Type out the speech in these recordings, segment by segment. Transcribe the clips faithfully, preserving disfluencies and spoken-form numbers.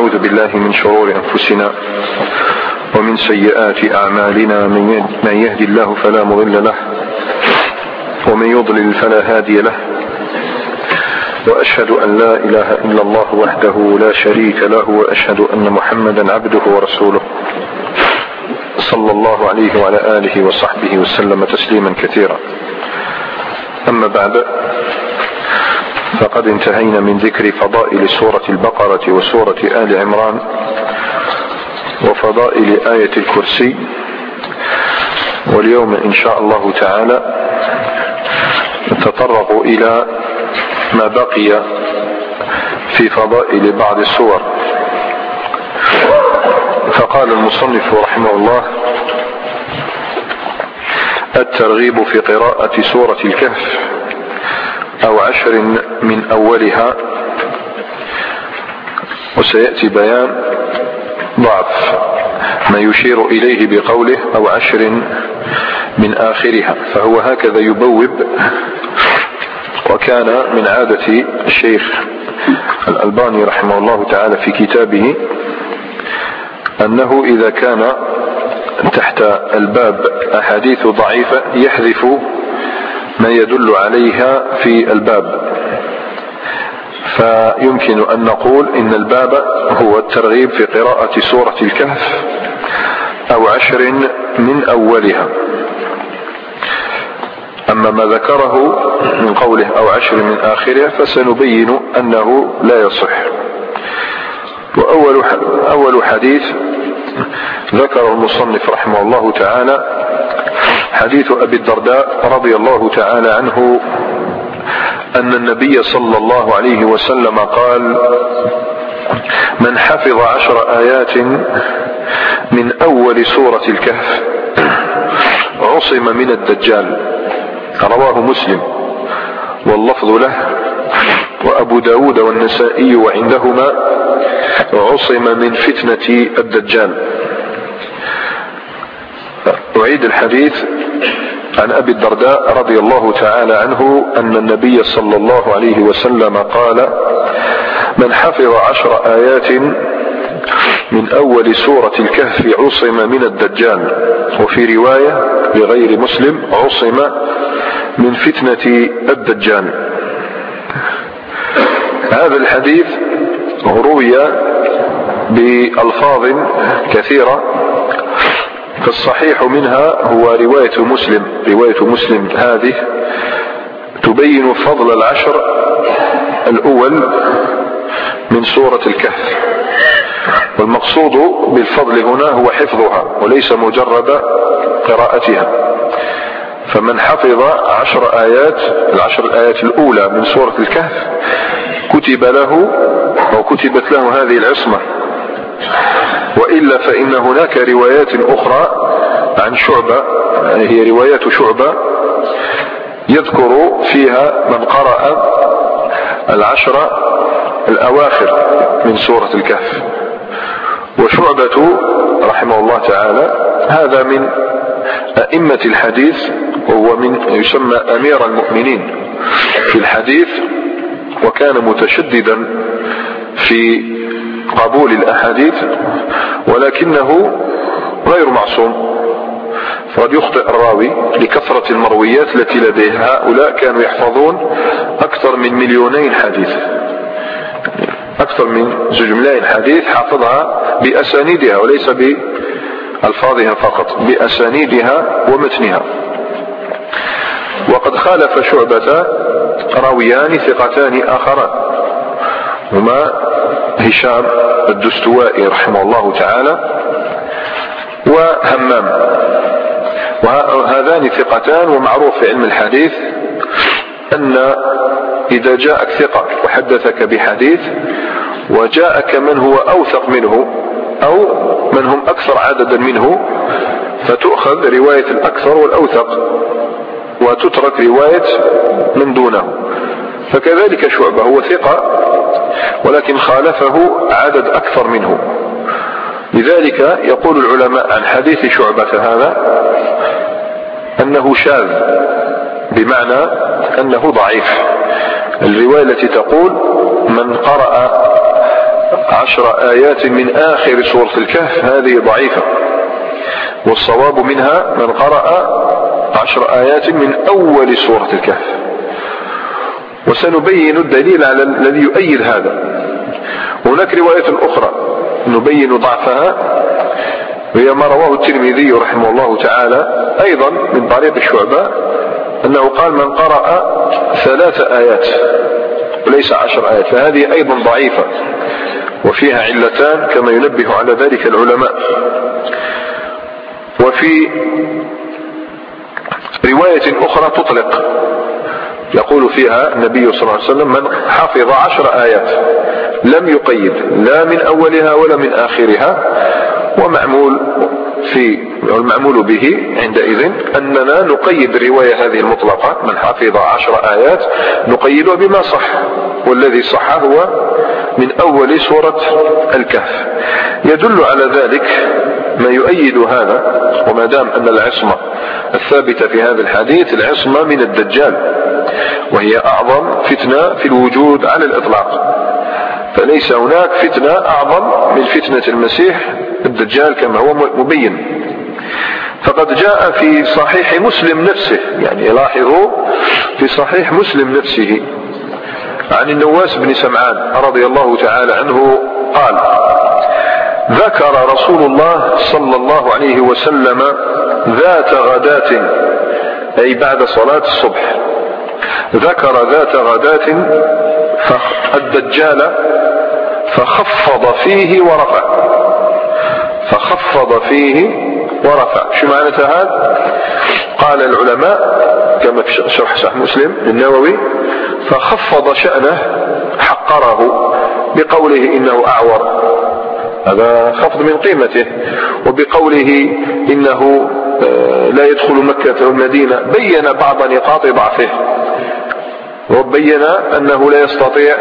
ونعوذ بالله من شرور أنفسنا ومن سيئات أعمالنا، من يهدي الله فلا مضل له ومن يضلل فلا هادي له، وأشهد أن لا إله إلا الله وحده لا شريك له، وأشهد أن محمدا عبده ورسوله صلى الله عليه وعلى آله وصحبه وسلم تسليما كثيرا. أما بعد، فقد انتهينا من ذكر فضائل سورة البقرة وسورة آل عمران وفضائل آية الكرسي، واليوم إن شاء الله تعالى نتطرق إلى ما بقي في فضائل بعض السور. فقال المصنف رحمه الله: الترغيب في قراءة سورة الكهف أو عشر من أولها. وسيأتي بيان ضعف ما يشير إليه بقوله أو عشر من آخرها، فهو هكذا يبوب. وكان من عادة الشيخ الألباني رحمه الله تعالى في كتابه أنه إذا كان تحت الباب أحاديث ضعيفة يحذف ما يدل عليها في الباب، فيمكن أن نقول إن الباب هو الترغيب في قراءة سورة الكهف أو عشر من أولها. أما ما ذكره من قوله أو عشر من آخرها فسنبين أنه لا يصح. وأول أول حديث ذكر المصنف رحمه الله تعالى حديث أبي الدرداء رضي الله تعالى عنه أن النبي صلى الله عليه وسلم قال: من حفظ عشر آيات من أول سورة الكهف عصم من الدجال. رواه مسلم واللفظ له، وأبو داود والنسائي وعندهما عصم من فتنة الدجال. أعيد الحديث عن أبي الدرداء رضي الله تعالى عنه أن النبي صلى الله عليه وسلم قال: من حفظ عشر آيات من أول سورة الكهف عصم من الدجال. وفي رواية لغير مسلم عصم من فتنة الدجال. هذا الحديث روي بألفاظ كثيرة، فالصحيح منها هو رواية مسلم. رواية مسلم هذه تبين فضل العشر الأول من سورة الكهف، والمقصود بالفضل هنا هو حفظها وليس مجرد قراءتها. فمن حفظ عشر آيات العشر الآيات الأولى من سورة الكهف كتب له أو كتبت له هذه العصمة. وإلا فإن هناك روايات أخرى عن شعبة، يعني هي روايات شعبة يذكر فيها من قرأ العشر الأواخر من سورة الكهف. وشعبة رحمه الله تعالى هذا من أئمة الحديث، وهو من يسمى أمير المؤمنين في الحديث، وكان متشددا في قبول الأحاديث، ولكنه غير معصوم، فقد يخطئ الراوي لكثرة المرويات التي لديه. هؤلاء كانوا يحفظون أكثر من مليونين حديث، أكثر من زوج ملايين حديث حافظها بأسانيدها وليس بألفاظها فقط، بأسانيدها ومتنها. وقد خالف شعبة راويان ثقتان آخران، هما هشام الدستوائي رحمه الله تعالى وهمام، وهذان ثقتان. ومعروف في علم الحديث أن إذا جاءك ثقة وحدثك بحديث وجاءك من هو أوثق منه أو من هم أكثر عددا منه، فتؤخذ رواية الأكثر والأوثق وتترك رواية من دونه. فكذلك شعبة هو ثقة ولكن خالفه عدد أكثر منه. لذلك يقول العلماء عن حديث شعبة هذا أنه شاذ، بمعنى أنه ضعيف. الرواية التي تقول من قرأ عشر آيات من آخر سورة الكهف هذه ضعيفة، والصواب منها من قرأ عشر آيات من أول سورة الكهف. وسنبين الدليل على الذي يؤيد هذا. هناك رواية أخرى نبين ضعفها، وهي ما رواه الترمذي رحمه الله تعالى أيضا من طريق شعبة، أنه قال من قرأ ثلاث آيات وليس عشر آيات، فهذه أيضا ضعيفة وفيها علتان كما ينبه على ذلك العلماء. وفي رواية أخرى تطلق يقول فيها النبي صلى الله عليه وسلم من حفظ عشر آيات، لم يقيد لا من أولها ولا من آخرها. ومعمول في المعمول به عندئذ أننا نقيد الرواية هذه المطلقة من حفظ عشر آيات نقيدها بما صح، والذي صح هو من أول سورة الكهف. يدل على ذلك ما يؤيد هذا، وما دام أن العصمة الثابتة في هذا الحديث العصمة من الدجال، وهي أعظم فتنة في الوجود على الإطلاق، فليس هناك فتنة أعظم من فتنة المسيح الدجال كما هو مبين. فقد جاء في صحيح مسلم نفسه، يعني لاحظوا في صحيح مسلم نفسه عن النواس بن سمعان رضي الله تعالى عنه قال ذكر رسول الله صلى الله عليه وسلم ذات غداة، أي بعد صلاة الصبح، ذكر ذات غداة الدجال فخفض فيه ورفع، فخفض فيه ورفع. شو معنى هذا؟ قال العلماء كما في شرح صحيح مسلم النووي فخفض شأنه حقره بقوله إنه أعور، هذا خفض من قيمته، وبقوله إنه لا يدخل مكة والمدينة بين بعض نقاط ضعفه، وبين أنه لا يستطيع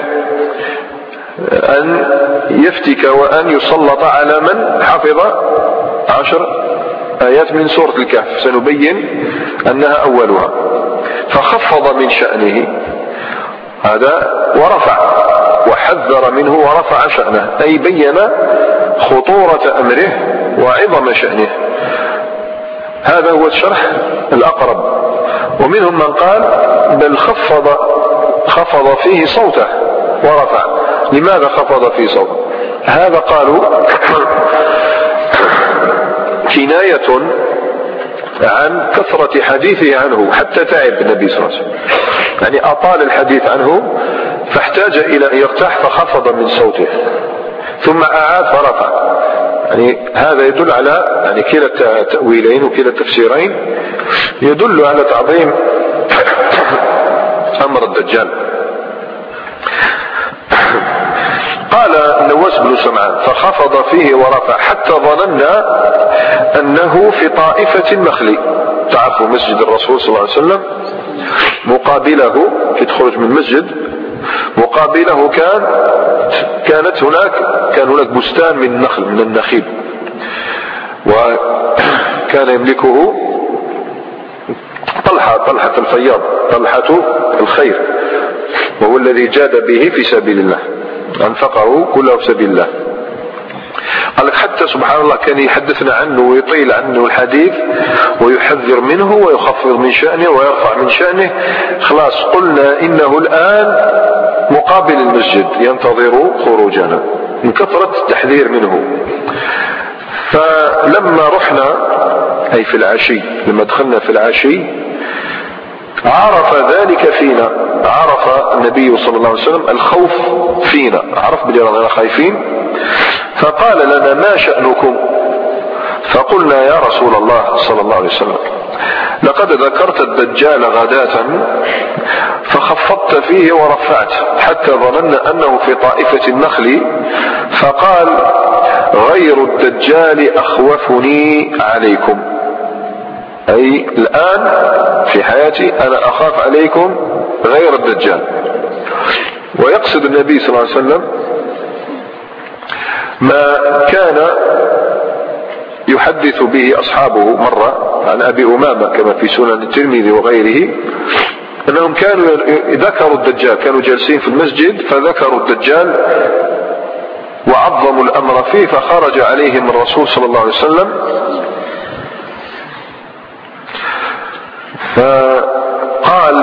أن يفتك وأن يسلط على من حفظ عشر آيات من سورة الكهف، سنبين أنها أولها. فخفض من شأنه هذا ورفع، وحذر منه ورفع شأنه، أي بين خطورة أمره وعظم شأنه. هذا هو الشرح الأقرب. ومنهم من قال بل خفض خفض فيه صوته ورفع. لماذا خفض فيه صوته؟ هذا قالوا كناية عن كثرة حديثه عنه حتى تعب النبي صلى الله عليه وسلم، يعني أطال الحديث عنه فاحتاج إلى أن يرتاح فخفض من صوته ثم أعاد فرفع. يعني هذا يدل على يعني كلا التأويلين وكلا التفسيرين يدل على تعظيم أمر الدجال. قال النواس بن سمعان فخفض فيه ورفع حتى ظننا أنه في طائفة النخل. تعرفوا مسجد الرسول صلى الله عليه وسلم مقابله في تخرج من المسجد مقابله كان كانت هناك كان هناك بستان من النخل من النخيل، وكان يملكه طلحة طلحة الفياض طلحة الخير، وهو الذي جاد به في سبيل الله، أنفقه كله في سبيل الله. قال لك حتى سبحان الله كان يحدثنا عنه ويطيل عنه الحديث ويحذر منه ويخفض من شأنه ويرفع من شأنه. خلاص قلنا إنه الآن مقابل المسجد ينتظر خروجنا من كثرة التحذير منه. فلما رحنا أي في العشي، لما دخلنا في العشي عرف ذلك فينا، عرف النبي صلى الله عليه وسلم الخوف فينا، عرف بلي رانا خايفين، فقال لنا ما شأنكم؟ فقلنا يا رسول الله صلى الله عليه وسلم لقد ذكرت الدجال غداة فخفضت فيه ورفعت حتى ظننا أنه في طائفة النخل، فقال غير الدجال أخوفني عليكم، أي الآن في حياتي أنا أخاف عليكم غير الدجال. ويقصد النبي صلى الله عليه وسلم ما كان يحدث به أصحابه مرة عن أبي أمامة كما في سنن الترمذي وغيره، أنهم كانوا ذكروا الدجال، كانوا جالسين في المسجد فذكروا الدجال وعظموا الأمر فيه، فخرج عليهم الرسول صلى الله عليه وسلم فقال: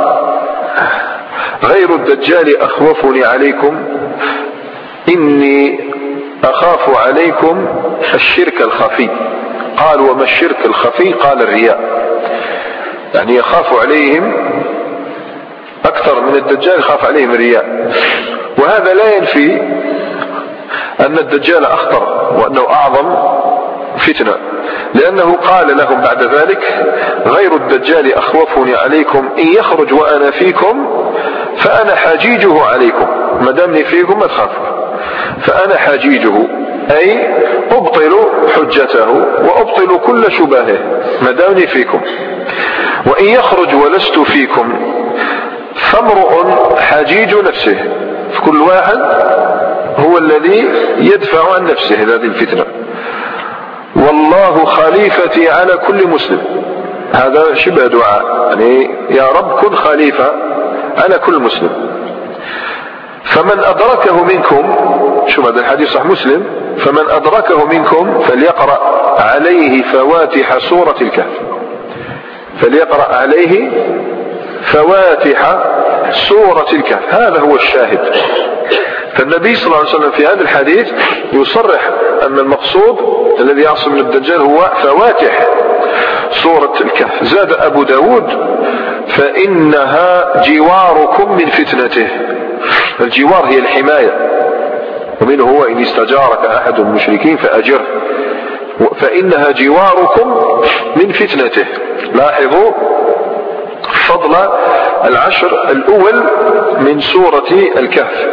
غير الدجال أخوفني عليكم، إني أخاف عليكم الشرك الخفي. قال: وما الشرك الخفي؟ قال: الرياء. يعني يخاف عليهم أكثر من الدجال، يخاف عليهم الرياء. وهذا لا ينفي أن الدجال أخطر وأنه أعظم فتنة، لأنه قال لهم بعد ذلك: غير الدجال أخوفني عليكم، إن يخرج وأنا فيكم فأنا حجيجه عليكم. ما دامني فيكم ما تخافوا، فأنا حجيجه، أي أبطل حجته وأبطل كل شبهه ما دامني فيكم. وإن يخرج ولست فيكم فامرؤ حجيج نفسه، فكل واحد هو الذي يدفع عن نفسه هذه الفتنة. والله خليفتي على كل مسلم، هذا شبه دعاء، يعني يا رب كن خليفة على كل مسلم. فمن أدركه منكم، شوف هذا الحديث صح مسلم، فمن أدركه منكم فليقرأ عليه فواتح سورة الكهف، فليقرأ عليه فواتح سورة الكهف. هذا هو الشاهد. فالنبي صلى الله عليه وسلم في هذا الحديث يصرح أن المقصود الذي يعصم من الدجال هو فواتح سورة الكهف. زاد أبو داود: فإنها جواركم من فتنته. الجوار هي الحماية، ومنه هو إن استجارك أحد المشركين فأجره، فإنها جواركم من فتنته. لاحظوا فضل العشر الأول من سورة الكهف.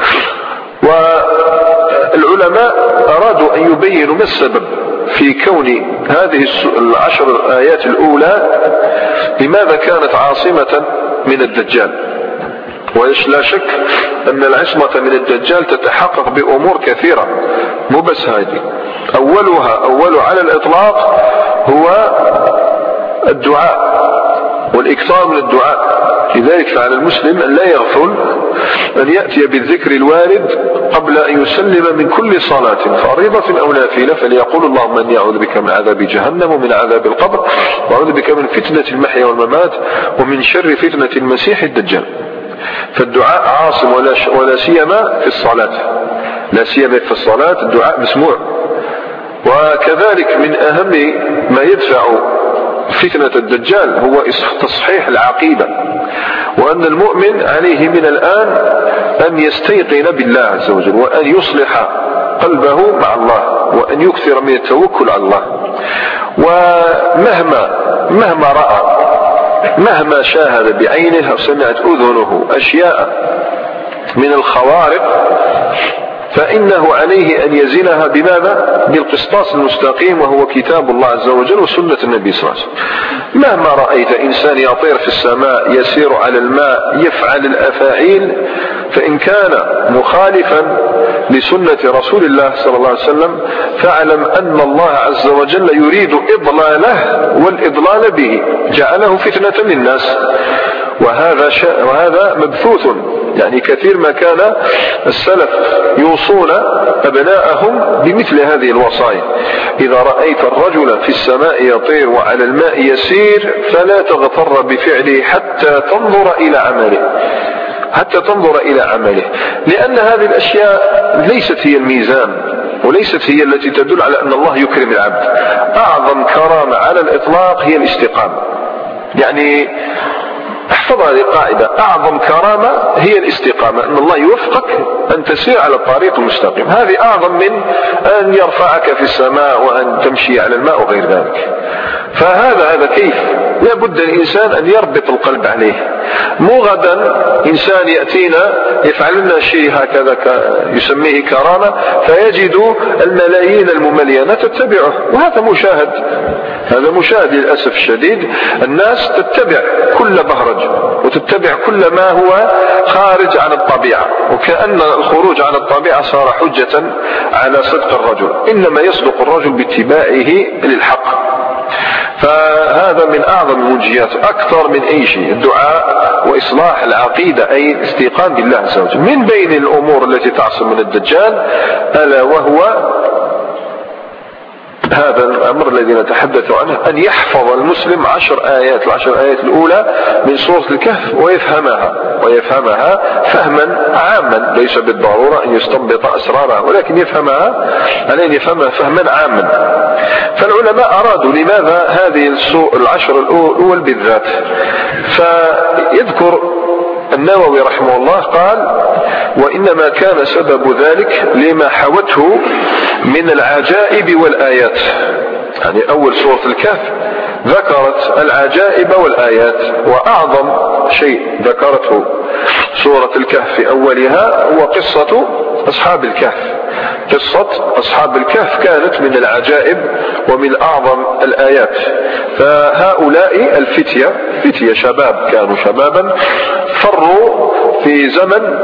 والعلماء أرادوا أن يبينوا ما السبب في كون هذه العشر الآيات الأولى لماذا كانت عاصمة من الدجال. ولا شك أن العصمة من الدجال تتحقق بأمور كثيرة، مو بس هذه. أولها أول على الإطلاق هو الدعاء والإكثار من الدعاء. لذلك فعلى المسلم أن لا يغفل أن يأتي بالذكر الوارد قبل أن يسلم من كل صلاة فريضة أو نافلة، فليقول: اللهم إني أعوذ بك من عذاب جهنم ومن عذاب القبر، وأعوذ بك من فتنة المحيا والممات ومن شر فتنة المسيح الدجال. فالدعاء عاصم، ولا, ولا سيما في الصلاة، لا سيما في الصلاة الدعاء مسموع. وكذلك من أهم ما يدفع فتنة الدجال هو تصحيح العقيدة، وأن المؤمن عليه من الآن أن يستيقن بالله عز وجل، وأن يصلح قلبه مع الله، وأن يكثر من التوكل على الله. ومهما مهما رأى، مهما شاهد بعينه أو سمعت أذنه أشياء من الخوارق، فإنه عليه أن يزنها بماذا؟ بالقسطاس المستقيم، وهو كتاب الله عز وجل وسنة النبي صلى الله عليه وسلم. مهما رأيت إنسان يطير في السماء، يسير على الماء، يفعل الأفاعيل، فإن كان مخالفا لسنة رسول الله صلى الله عليه وسلم فاعلم أن الله عز وجل يريد إضلاله، والإضلال به جعله فتنة للناس. وهذا وهذا مبثوث، يعني كثير ما كان السلف يوصون أبناءهم بمثل هذه الوصايا: إذا رأيت الرجل في السماء يطير وعلى الماء يسير فلا تغتر بفعله حتى تنظر إلى عمله، حتى تنظر إلى عمله، لأن هذه الأشياء ليست هي الميزان، وليست هي التي تدل على أن الله يكرم العبد. أعظم كرامة على الإطلاق هي الاستقامة. يعني احفظ هذه القاعدة: أعظم كرامة هي الاستقامة، أن الله يوفقك أن تسير على الطريق المستقيم. هذه أعظم من أن يرفعك في السماء وأن تمشي على الماء وغير ذلك. فهذا هذا كيف لا بد الإنسان أن يربط القلب عليه. مو غدا إنسان يأتينا يفعل لنا شيء هكذا يسميه كرامة، فيجد الملايين المملينة تتبعه، وهذا مشاهد، هذا مشاهد للأسف الشديد. الناس تتبع كل بهرج وتتبع كل ما هو خارج عن الطبيعة، وكأن الخروج عن الطبيعة صار حجة على صدق الرجل. إنما يصدق الرجل باتباعه للحق. فهذا من أعظم المنجيات أكثر من أي شيء، الدعاء وإصلاح العقيدة، أي الاستيقان بالله عز وجل. من بين الأمور التي تعصم من الدجال ألا وهو هذا الأمر الذي نتحدث عنه، أن يحفظ المسلم عشر آيات، العشر آيات الأولى من سورة الكهف ويفهمها ويفهمها فهما عاما، ليس بالضرورة أن يستنبط أسرارها، ولكن يفهمها عليه أن يفهمها فهما عاما. فالعلماء أرادوا لماذا هذه العشر الأول بالذات، فيذكر النووي رحمه الله قال: وإنما كان سبب ذلك لما حوته من العجائب والآيات. يعني أول سورة الكهف ذكرت العجائب والآيات، وأعظم شيء ذكرته سورة الكهف في أولها هو قصة أصحاب الكهف. قصة أصحاب الكهف كانت من العجائب ومن أعظم الآيات. فهؤلاء الفتية فتية شباب، كانوا شبابا فروا في زمن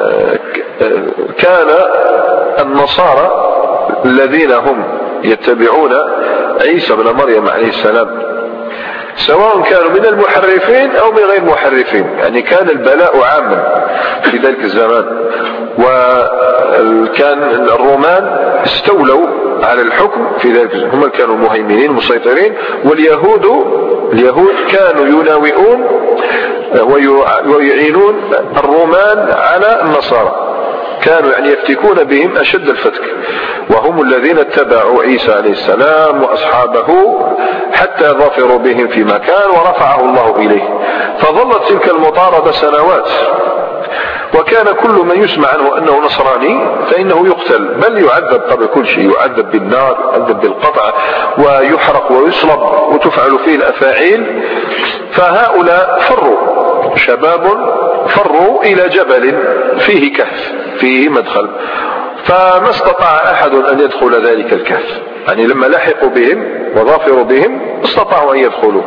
كان النصارى الذين هم يتبعون عيسى بن مريم عليه السلام سواء كانوا من المحرفين أو من غير محرفين، يعني كان البلاء عاما في ذلك الزمان، وكان الرومان استولوا على الحكم في ذلك الزمان، هم كانوا مهيمنين مسيطرين، واليهود اليهود كانوا يناوئون ويعينون الرومان على النصارى، كانوا يعني يفتكون بهم أشد الفتك، وهم الذين اتبعوا عيسى عليه السلام وأصحابه حتى ظفروا بهم في مكان ورفعه الله إليه. فظلت تلك المطاردة سنوات، وكان كل من يسمع عنه أنه نصراني فإنه يقتل، بل يعذب قبل كل شيء، يعذب بالنار، يعذب بالقطع، ويحرق ويصلب وتفعل فيه الأفاعيل. فهؤلاء فروا، شباب فروا إلى جبل فيه كهف فيه مدخل، فما استطاع أحد أن يدخل ذلك الكهف، يعني لما لحقوا بهم وظافروا بهم استطاعوا أن يدخلوا.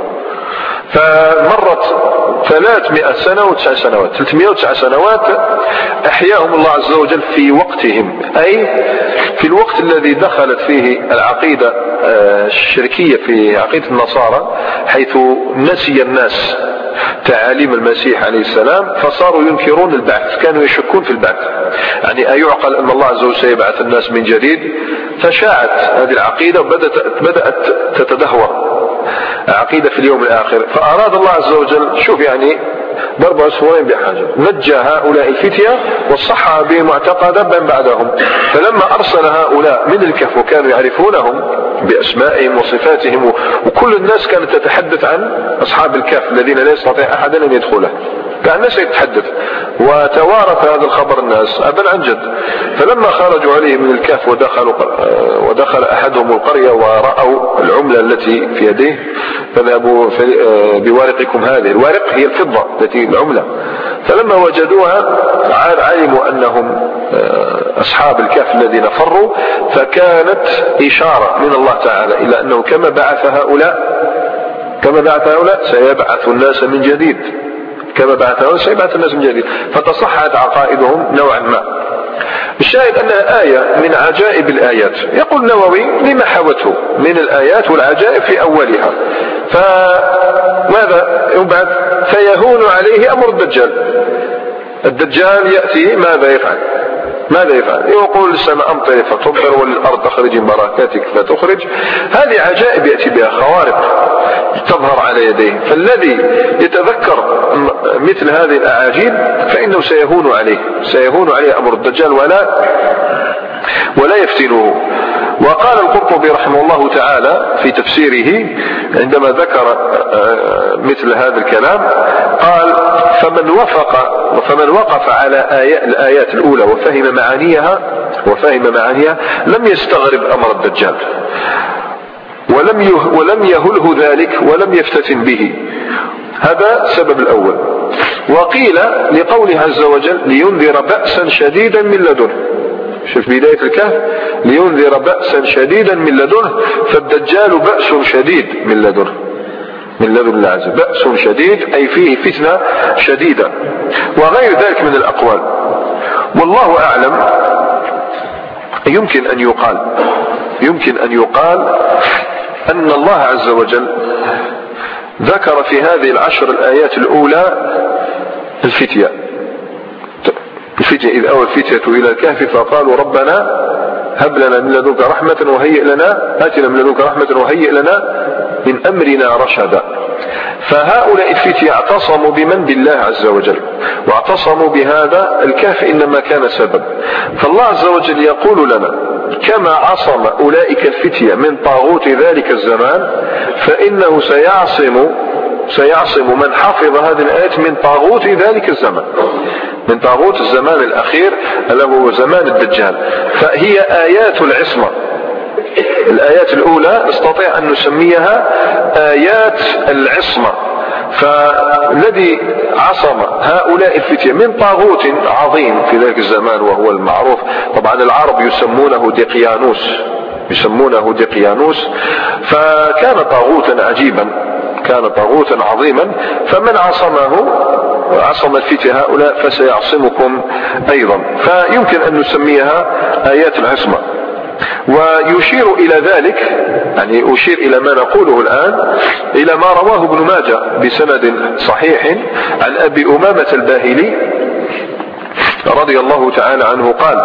فمرت ثلاثمائة سنة وتسع سنوات ثلاثمائة وتسع سنوات أحياهم الله عز وجل في وقتهم، أي في الوقت الذي دخلت فيه العقيدة الشركية في عقيدة النصارى، حيث نسي الناس تعاليم المسيح عليه السلام فصاروا ينكرون البعث، كانوا يشكون في البعث، يعني أيعقل أن الله عز وجل سيبعث الناس من جديد. فشاعت هذه العقيدة وبدأت بدأت تتدهور عقيدة في اليوم الآخر. فأراد الله عز وجل، شوف يعني ضرب عصفورين بحجر، نجى هؤلاء الفتية وصحها بهم معتقدا من بعدهم. فلما أرسل هؤلاء من الكهف وكانوا يعرفونهم بأسمائهم وصفاتهم، وكل الناس كانت تتحدث عن أصحاب الكهف الذين لا يستطيع أحد أن يدخله، كان الناس يتحدث، وتوارث هذا الخبر الناس أبا عن جد. فلما خرجوا عليه من الكهف ودخلوا ودخل أحدهم القرية ورأوا العملة التي في يديه، فذهبوا بوارقكم هذه، الوارق هي الفضة التي العملة، فلما وجدوها علموا أنهم أصحاب الكهف الذين فروا. فكانت إشارة من الله تعالى إلى أنه كما بعث هؤلاء كما بعث هؤلاء سيبعث الناس من جديد، كما بعث هؤلاء سيبعث الناس من جديد، فتصحت عقائدهم نوعا ما. الشاهد أنها آية من عجائب الآيات. يقول النووي: لما حوته من الآيات والعجائب في أولها. فماذا يبعث؟ فيهون عليه أمر الدجال. الدجال يأتي ماذا يفعل؟ ماذا يفعل؟ يقول للسماء أمطري فتمطر وللأرض أخرج بركاتك فتخرج. هذه عجائب يأتي بها، خوارق تظهر على يديه. فالذي يتذكر مثل هذه الأعاجيب فإنه سيهون عليه سيهون عليه أمر الدجال ولا ولا يفتنه. وقال القرطبي رحمه الله تعالى في تفسيره عندما ذكر مثل هذا الكلام قال: فمن وفق فمن وقف على الآيات الأولى وفهم معانيها وفهم معانيها لم يستغرب أمر الدجال، ولم ولم يهله ذلك ولم يفتتن به. هذا السبب الأول. وقيل لقوله عز وجل: لينذر بأسا شديدا من لدنه. شوف بداية الكهف: لينذر بأسا شديدا من لدنه. فالدجال بأس شديد من لدنه، من لدن الله عز وجل، بأس شديد أي فيه فتنة شديدة، وغير ذلك من الأقوال. والله أعلم. يمكن أن يقال يمكن أن يقال أن الله عز وجل ذكر في هذه العشر الآيات الأولى الفتية الفتية إذ أوى الفتية إلى الكهف فقالوا ربنا هب لنا من لدنك رحمة وهيئ لنا آتنا من لدنك رحمة وهيئ لنا من أمرنا رشدا. فهؤلاء الفتية اعتصموا بمن؟ بالله عز وجل، واعتصموا بهذا الكهف إنما كان سبب. فالله عز وجل يقول لنا كما عصم أولئك الفتية من طاغوت ذلك الزمان فإنه سيعصم سيعصم من حفظ هذه الآيات من طاغوت ذلك الزمان، من طاغوت الزمان الأخير اللي هو زمان الدجال. فهي آيات العصمة. الآيات الأولى نستطيع أن نسميها آيات العصمة. فالذي عصم هؤلاء الفتية من طاغوت عظيم في ذلك الزمان وهو المعروف طبعا العرب يسمونه دقيانوس، يسمونه دقيانوس، فكان طاغوتا عجيبا، كان طاغوتا عظيما. فمن عصمه عصم الفتية هؤلاء فسيعصمكم أيضا. فيمكن أن نسميها آيات العصمة. ويشير إلى ذلك، يعني أشير إلى ما نقوله الآن إلى ما رواه ابن ماجه بسند صحيح عن أبي أمامة الباهلي رضي الله تعالى عنه قال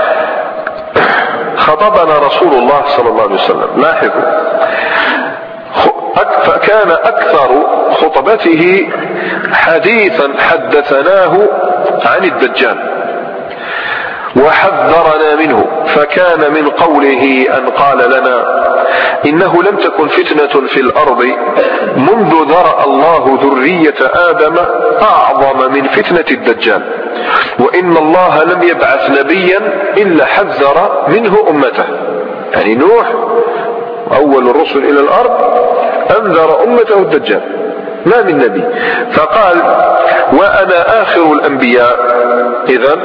خطبنا رسول الله صلى الله عليه وسلم. لاحظوا فكان أكثر خطبته حديثا حدثناه عن الدجال وحذرنا منه. فكان من قوله أن قال لنا إنه لم تكن فتنة في الأرض منذ ذرأ الله ذرية آدم أعظم من فتنة الدجال، وإن الله لم يبعث نبيا إلا حذر منه أمته. يعني نوح أول الرسل إلى الأرض أنذر أمته الدجال، ما من نبي. فقال وأنا آخر الأنبياء. إذن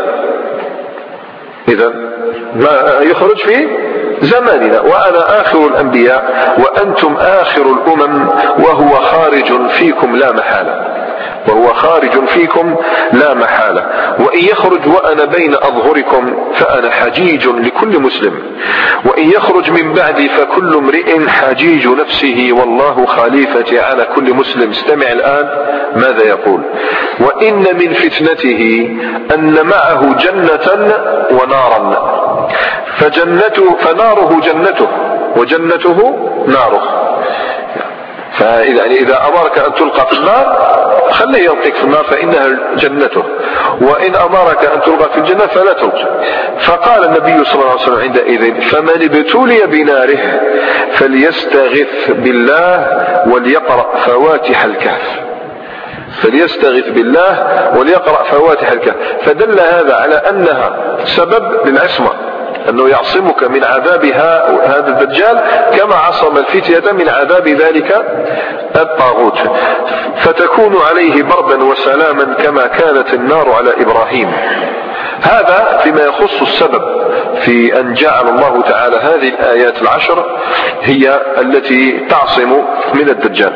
إذن ما يخرج في زماننا، وأنا آخر الأنبياء وأنتم آخر الأمم وهو خارج فيكم لا محالة، وهو خارج فيكم لا محالة. وإن يخرج وأنا بين أظهركم فأنا حجيج لكل مسلم، وإن يخرج من بعدي فكل امرئ حجيج نفسه والله خليفتي على كل مسلم. استمع الآن ماذا يقول: وإن من فتنته أن معه جنة ونارا، فجنته فناره جنته وجنته ناره. فإذا إذا أمرك أن تلقى في النار خليه يلقيك في النار فإنها جنته، وإن أمرك أن تلقى في الجنة فلا تلقى. فقال النبي صلى الله عليه وسلم عندئذ: فمن ابتلي بناره فليستغث بالله وليقرأ فواتح الكهف. فليستغث بالله وليقرأ فواتح الكهف. فدل هذا على أنها سبب للعصمة، أنه يعصمك من عذاب هذا الدجال كما عصم الفتية من عذاب ذلك الطاغوت، فتكون عليه بردا وسلاما كما كانت النار على إبراهيم. هذا فيما يخص السبب في أن جعل الله تعالى هذه الآيات العشر هي التي تعصم من الدجال.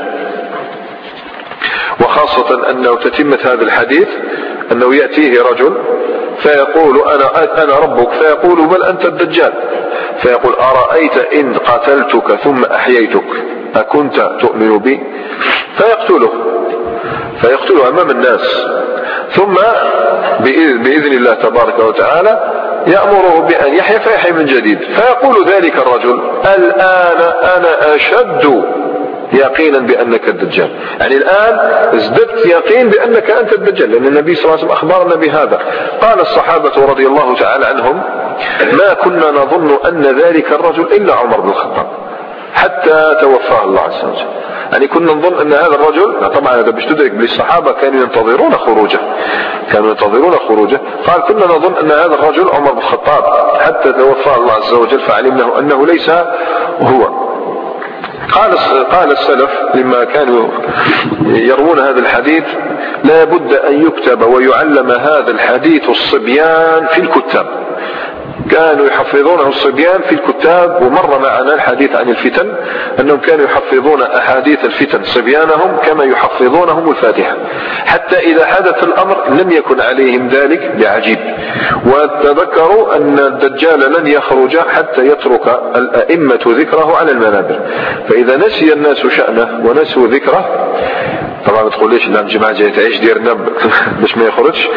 وخاصة أنه تتمة هذا الحديث أنه يأتيه رجل فيقول أنا, أنا ربك، فيقول بل أنت الدجال، فيقول أرأيت إن قتلتك ثم أحييتك أكنت تؤمن بي؟ فيقتله فيقتله أمام الناس، ثم بإذن الله تبارك وتعالى يأمره بأن يحيى فيحيى من جديد. فيقول ذلك الرجل الآن أنا أشد يقينا بأنك الدجال. يعني الآن ازددت يقين بأنك أنت الدجال، لأن النبي صلى الله عليه وسلم أخبرنا بهذا. قال الصحابة رضي الله تعالى عنهم: ما كنا نظن أن ذلك الرجل إلا عمر بن الخطاب حتى توفاه الله عز وجل. يعني كنا نظن أن هذا الرجل، طبعا هذا باش تدرك بالصحابة كانوا ينتظرون خروجه كانوا ينتظرون خروجه قال كنا نظن أن هذا الرجل عمر بن الخطاب حتى توفاه الله عز وجل فعلمنا أنه ليس هو. قال قال السلف لما كانوا يروون هذا الحديث: لا بد أن يكتب ويعلم هذا الحديث الصبيان في الكتاب. كانوا يحفظونه الصبيان في الكتاب، ومر معنا الحديث عن الفتن أنهم كانوا يحفظون أحاديث الفتن صبيانهم كما يحفظونهم الفاتحة، حتى إذا حدث الأمر لم يكن عليهم ذلك بعجيب. وتذكروا أن الدجال لن يخرج حتى يترك الأئمة ذكره على المنابر، فإذا نسي الناس شأنه ونسوا ذكره، طبعا ما تقوليش لا الجماعة جاي تعيش ديرنا باش ما يخرجش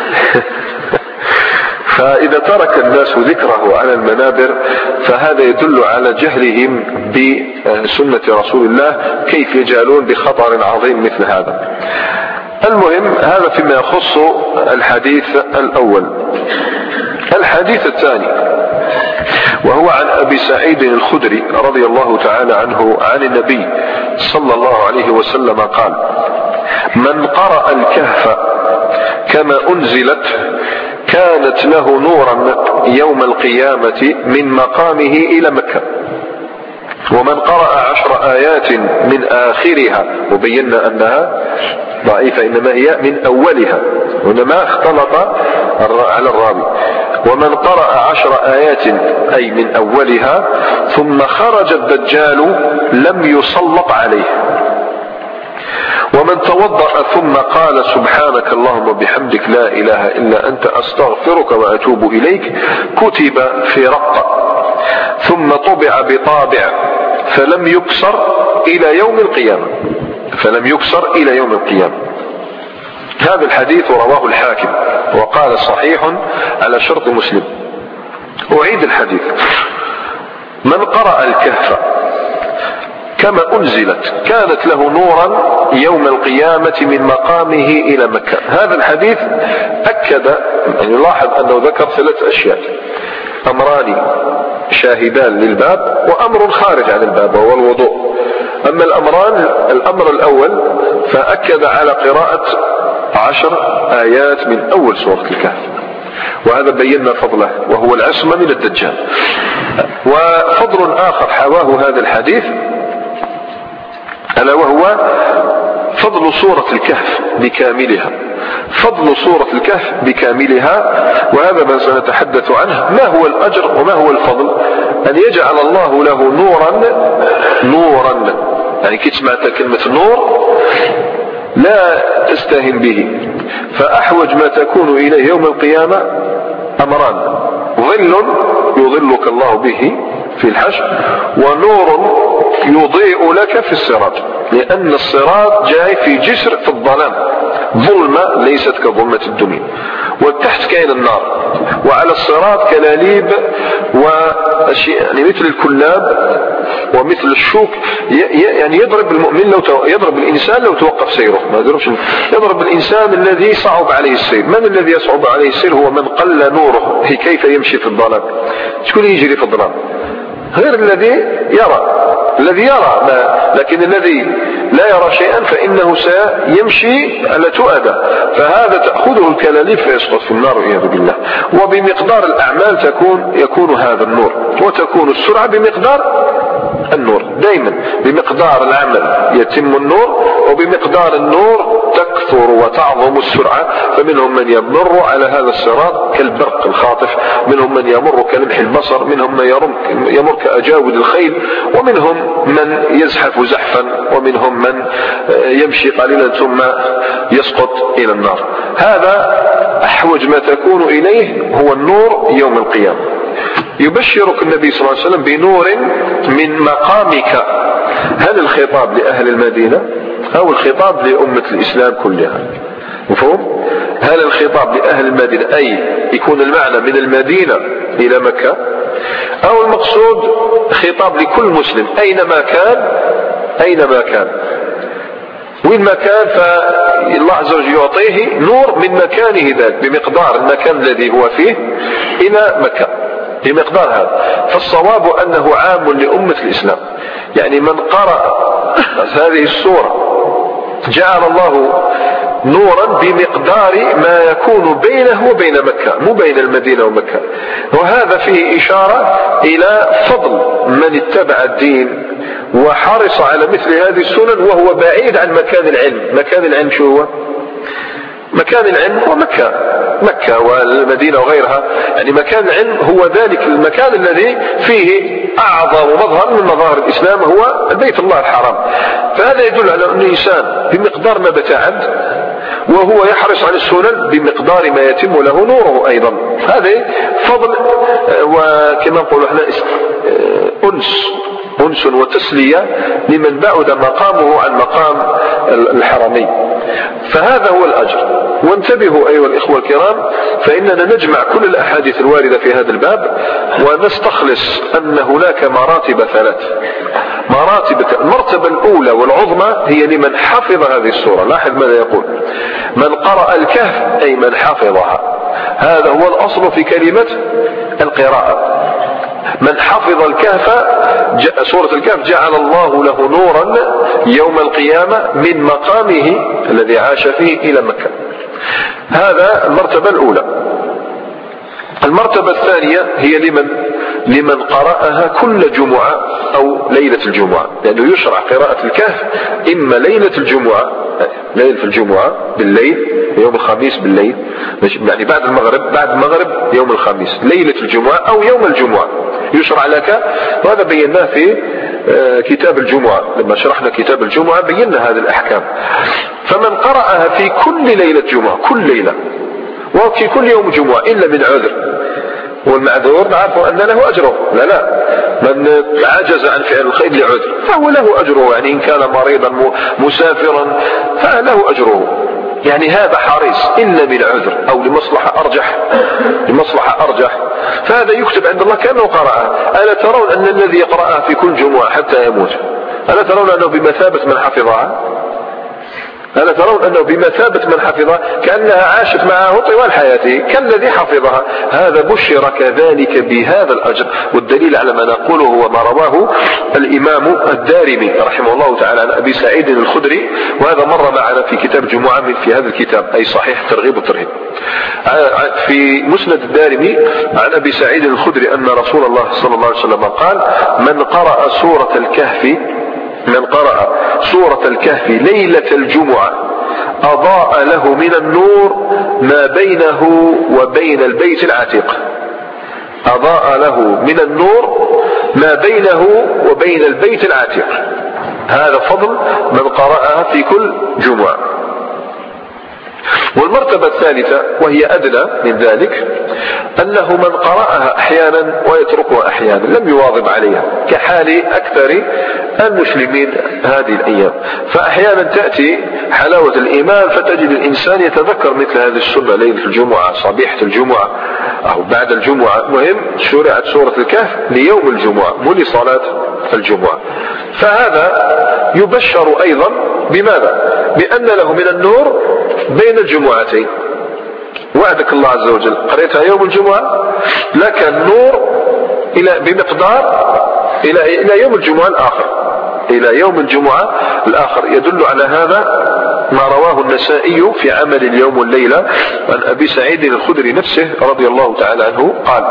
فإذا ترك الناس ذكره على المنابر فهذا يدل على جهلهم بسنة رسول الله، كيف يجعلون بخطر عظيم مثل هذا. المهم هذا فيما يخص الحديث الأول. الحديث الثاني وهو عن أبي سعيد الخدري رضي الله تعالى عنه عن النبي صلى الله عليه وسلم قال: من قرأ الكهف كما أنزلت كانت له نورا يوم القيامة من مقامه إلى مكة. ومن قرأ عشر آيات من آخرها، وبينا أنها ضعيفة إنما هي من أولها، وإنما اختلط على الراوي. ومن قرأ عشر آيات أي من أولها ثم خرج الدجال لم يسلط عليه. ومن توضأ ثم قال سبحانك اللهم وبحمدك لا إله إلا أنت أستغفرك وأتوب إليك كتب في رقة ثم طبع بطابع فلم يكسر إلى يوم القيامة فلم يكسر إلى يوم القيامة. هذا الحديث رواه الحاكم وقال صحيح على شرط مسلم. أعيد الحديث: من قرأ الكهف كما أنزلت كانت له نورا يوم القيامة من مقامه إلى مكة. هذا الحديث أكد، يعني لاحظ أنه ذكر ثلاث أشياء: أمران شاهدان للباب وأمر خارج عن الباب وهو الوضوء. أما الأمران، الأمر الأول فأكد على قراءة عشر آيات من أول سورة الكهف، وهذا بينا فضله وهو العصمة من الدجال. وفضل آخر حواه هذا الحديث ألا وهو فضل سورة الكهف بكاملها فضل سورة الكهف بكاملها وهذا ما سنتحدث عنه. ما هو الأجر وما هو الفضل؟ أن يجعل الله له نورا نورا يعني كي تسمع كلمة نور لا تستهن به، فأحوج ما تكون إليه يوم القيامة أمران: ظل يظلك الله به في الحشر، ونور يضيء لك في الصراط، لأن الصراط جاي في جسر في الظلام، ظلمة ليست كظلمة الدنيا، والتحت كاين النار، وعلى الصراط كلاليب وأشياء يعني مثل الكلاب ومثل الشوك، يعني يضرب المؤمن لو تو... يضرب الإنسان لو توقف سيره، ما يضربش، يضرب الإنسان الذي صعب عليه السير. من الذي يصعب عليه السير؟ هو من قل نوره، كيف يمشي في الظلام؟ شكون يجري في الظلام؟ غير الذي يرى، الذي يرى ما، لكن الذي لا يرى شيئا فإنه سيمشي على تؤدى، فهذا تأخذه الكلاليب فيسقط في النار والعياذ بالله. وبمقدار الأعمال تكون يكون هذا النور، وتكون السرعة بمقدار النور، دائما بمقدار العمل يتم النور، وبمقدار النور تكثر وتعظم السرعة. فمنهم من يمر على هذا الصراط كالبرق الخاطف، منهم من يمر كلمح البصر، منهم من يمر كأجاود الخيل، ومنهم من يزحف زحفا، ومنهم من يمشي قليلا ثم يسقط إلى النار. هذا أحوج ما تكون إليه هو النور يوم القيامة. يبشرك النبي صلى الله عليه وسلم بنور من مقامك. هل الخطاب لأهل المدينة أو الخطاب لأمة الإسلام كلها؟ مفهوم؟ هل الخطاب لأهل المدينة أي يكون المعنى من المدينة إلى مكة، أو المقصود خطاب لكل مسلم أينما كان أينما كان وين ما كان، فالله عز وجل يعطيه نور من مكانه ذاك بمقدار المكان الذي هو فيه إلى مكة بمقدار هذا. فالصواب أنه عام لأمة الإسلام، يعني من قرأ هذه السورة جعل الله نورا بمقدار ما يكون بينه وبين مكة، مو بين المدينة ومكة. وهذا فيه إشارة إلى فضل من اتبع الدين وحرص على مثل هذه السنن وهو بعيد عن مكان العلم. مكان العلم شو هو؟ مكان العلم هو مكة مكة والمدينة وغيرها، يعني مكان العلم هو ذلك المكان الذي فيه أعظم مظهر من مظاهر الإسلام هو البيت الله الحرام. فهذا يدل على أن الإنسان بمقدار ما ابتعد وهو يحرص على السنن بمقدار ما يتم له نوره أيضا. هذا فضل وكما نقول احنا أنس أنس وتسلية لمن بعد مقامه عن مقام الحرمين. فهذا هو الأجر. وانتبهوا أيها الإخوة الكرام، فإننا نجمع كل الأحاديث الواردة في هذا الباب ونستخلص أن هناك مراتب ثلاث مراتب. المرتبة الأولى والعظمى هي لمن حفظ هذه السورة. لاحظ ماذا يقول: من قرأ الكهف أي من حفظها. هذا هو الأصل في كلمة القراءة. من حفظ الكهف سورة الكهف جعل الله له نورا يوم القيامة من مقامه الذي عاش فيه إلى مكة. هذا المرتبة الأولى. المرتبة الثانية هي لمن لمن قرأها كل جمعة أو ليلة الجمعة، لأنه يشرع قراءة الكهف إما ليلة الجمعة ليلة الجمعة بالليل يوم الخميس بالليل، يعني بعد المغرب بعد المغرب يوم الخميس ليلة الجمعة أو يوم الجمعة يشرع لك. وهذا بيناه في كتاب الجمعة، لما شرحنا كتاب الجمعة بينا هذه الأحكام. فمن قرأها في كل ليلة جمعة كل ليلة وفي كل يوم جمعة إلا من عذر، والمعذور نعرف أن له أجره، لا لا من عجز عن فعل الخير لعذر فهو له أجره، يعني إن كان مريضا مسافرا فله أجره، يعني هذا حريص إلا من عذر أو لمصلحة أرجح لمصلحة أرجح فهذا يكتب عند الله كأنه قرأها. ألا ترون أن الذي يقرأها في كل جمعة حتى يموت ألا ترون أنه بمثابة من حفظها؟ ألا ترون أنه بمثابة من حفظها كأنها عاشت معه طوال حياته كالذي حفظها. هذا بشر كذلك بهذا الأجر. والدليل على ما نقوله هو ما رواه الإمام الدارمي رحمه الله تعالى عن أبي سعيد الخدري، وهذا مر معنا في كتاب جمعة في هذا الكتاب أي صحيح الترغيب والترهيب. في مسند الدارمي عن أبي سعيد الخدري أن رسول الله صلى الله عليه وسلم قال: من قرأ سورة الكهف من قرأ سورة الكهف ليلة الجمعة أضاء له من النور ما بينه وبين البيت العتيق. أضاء له من النور ما بينه وبين البيت العتيق. هذا فضل من قرأها في كل جمعة. والمرتبة الثالثة وهي أدنى من ذلك أنه من قرأها أحيانا ويتركها أحيانا لم يواظب عليها، كحال أكثر المسلمين هذه الأيام. فأحيانا تأتي حلاوة الإيمان فتجد الإنسان يتذكر مثل هذه السنة ليلة الجمعة صبيحة الجمعة أو بعد الجمعة، مهم شرعت سورة الكهف ليوم الجمعة مو لصلاة الجمعة. فهذا يبشر أيضا بماذا؟ بأن له من النور بين الجمعتين. وعدك الله عز وجل قريتها يوم الجمعة لك النور إلى بمقدار إلى إلى يوم الجمعة الآخر إلى يوم الجمعة الآخر. يدل على هذا ما رواه النسائي في عمل اليوم والليلة عن أبي سعيد الخدري نفسه رضي الله تعالى عنه قال: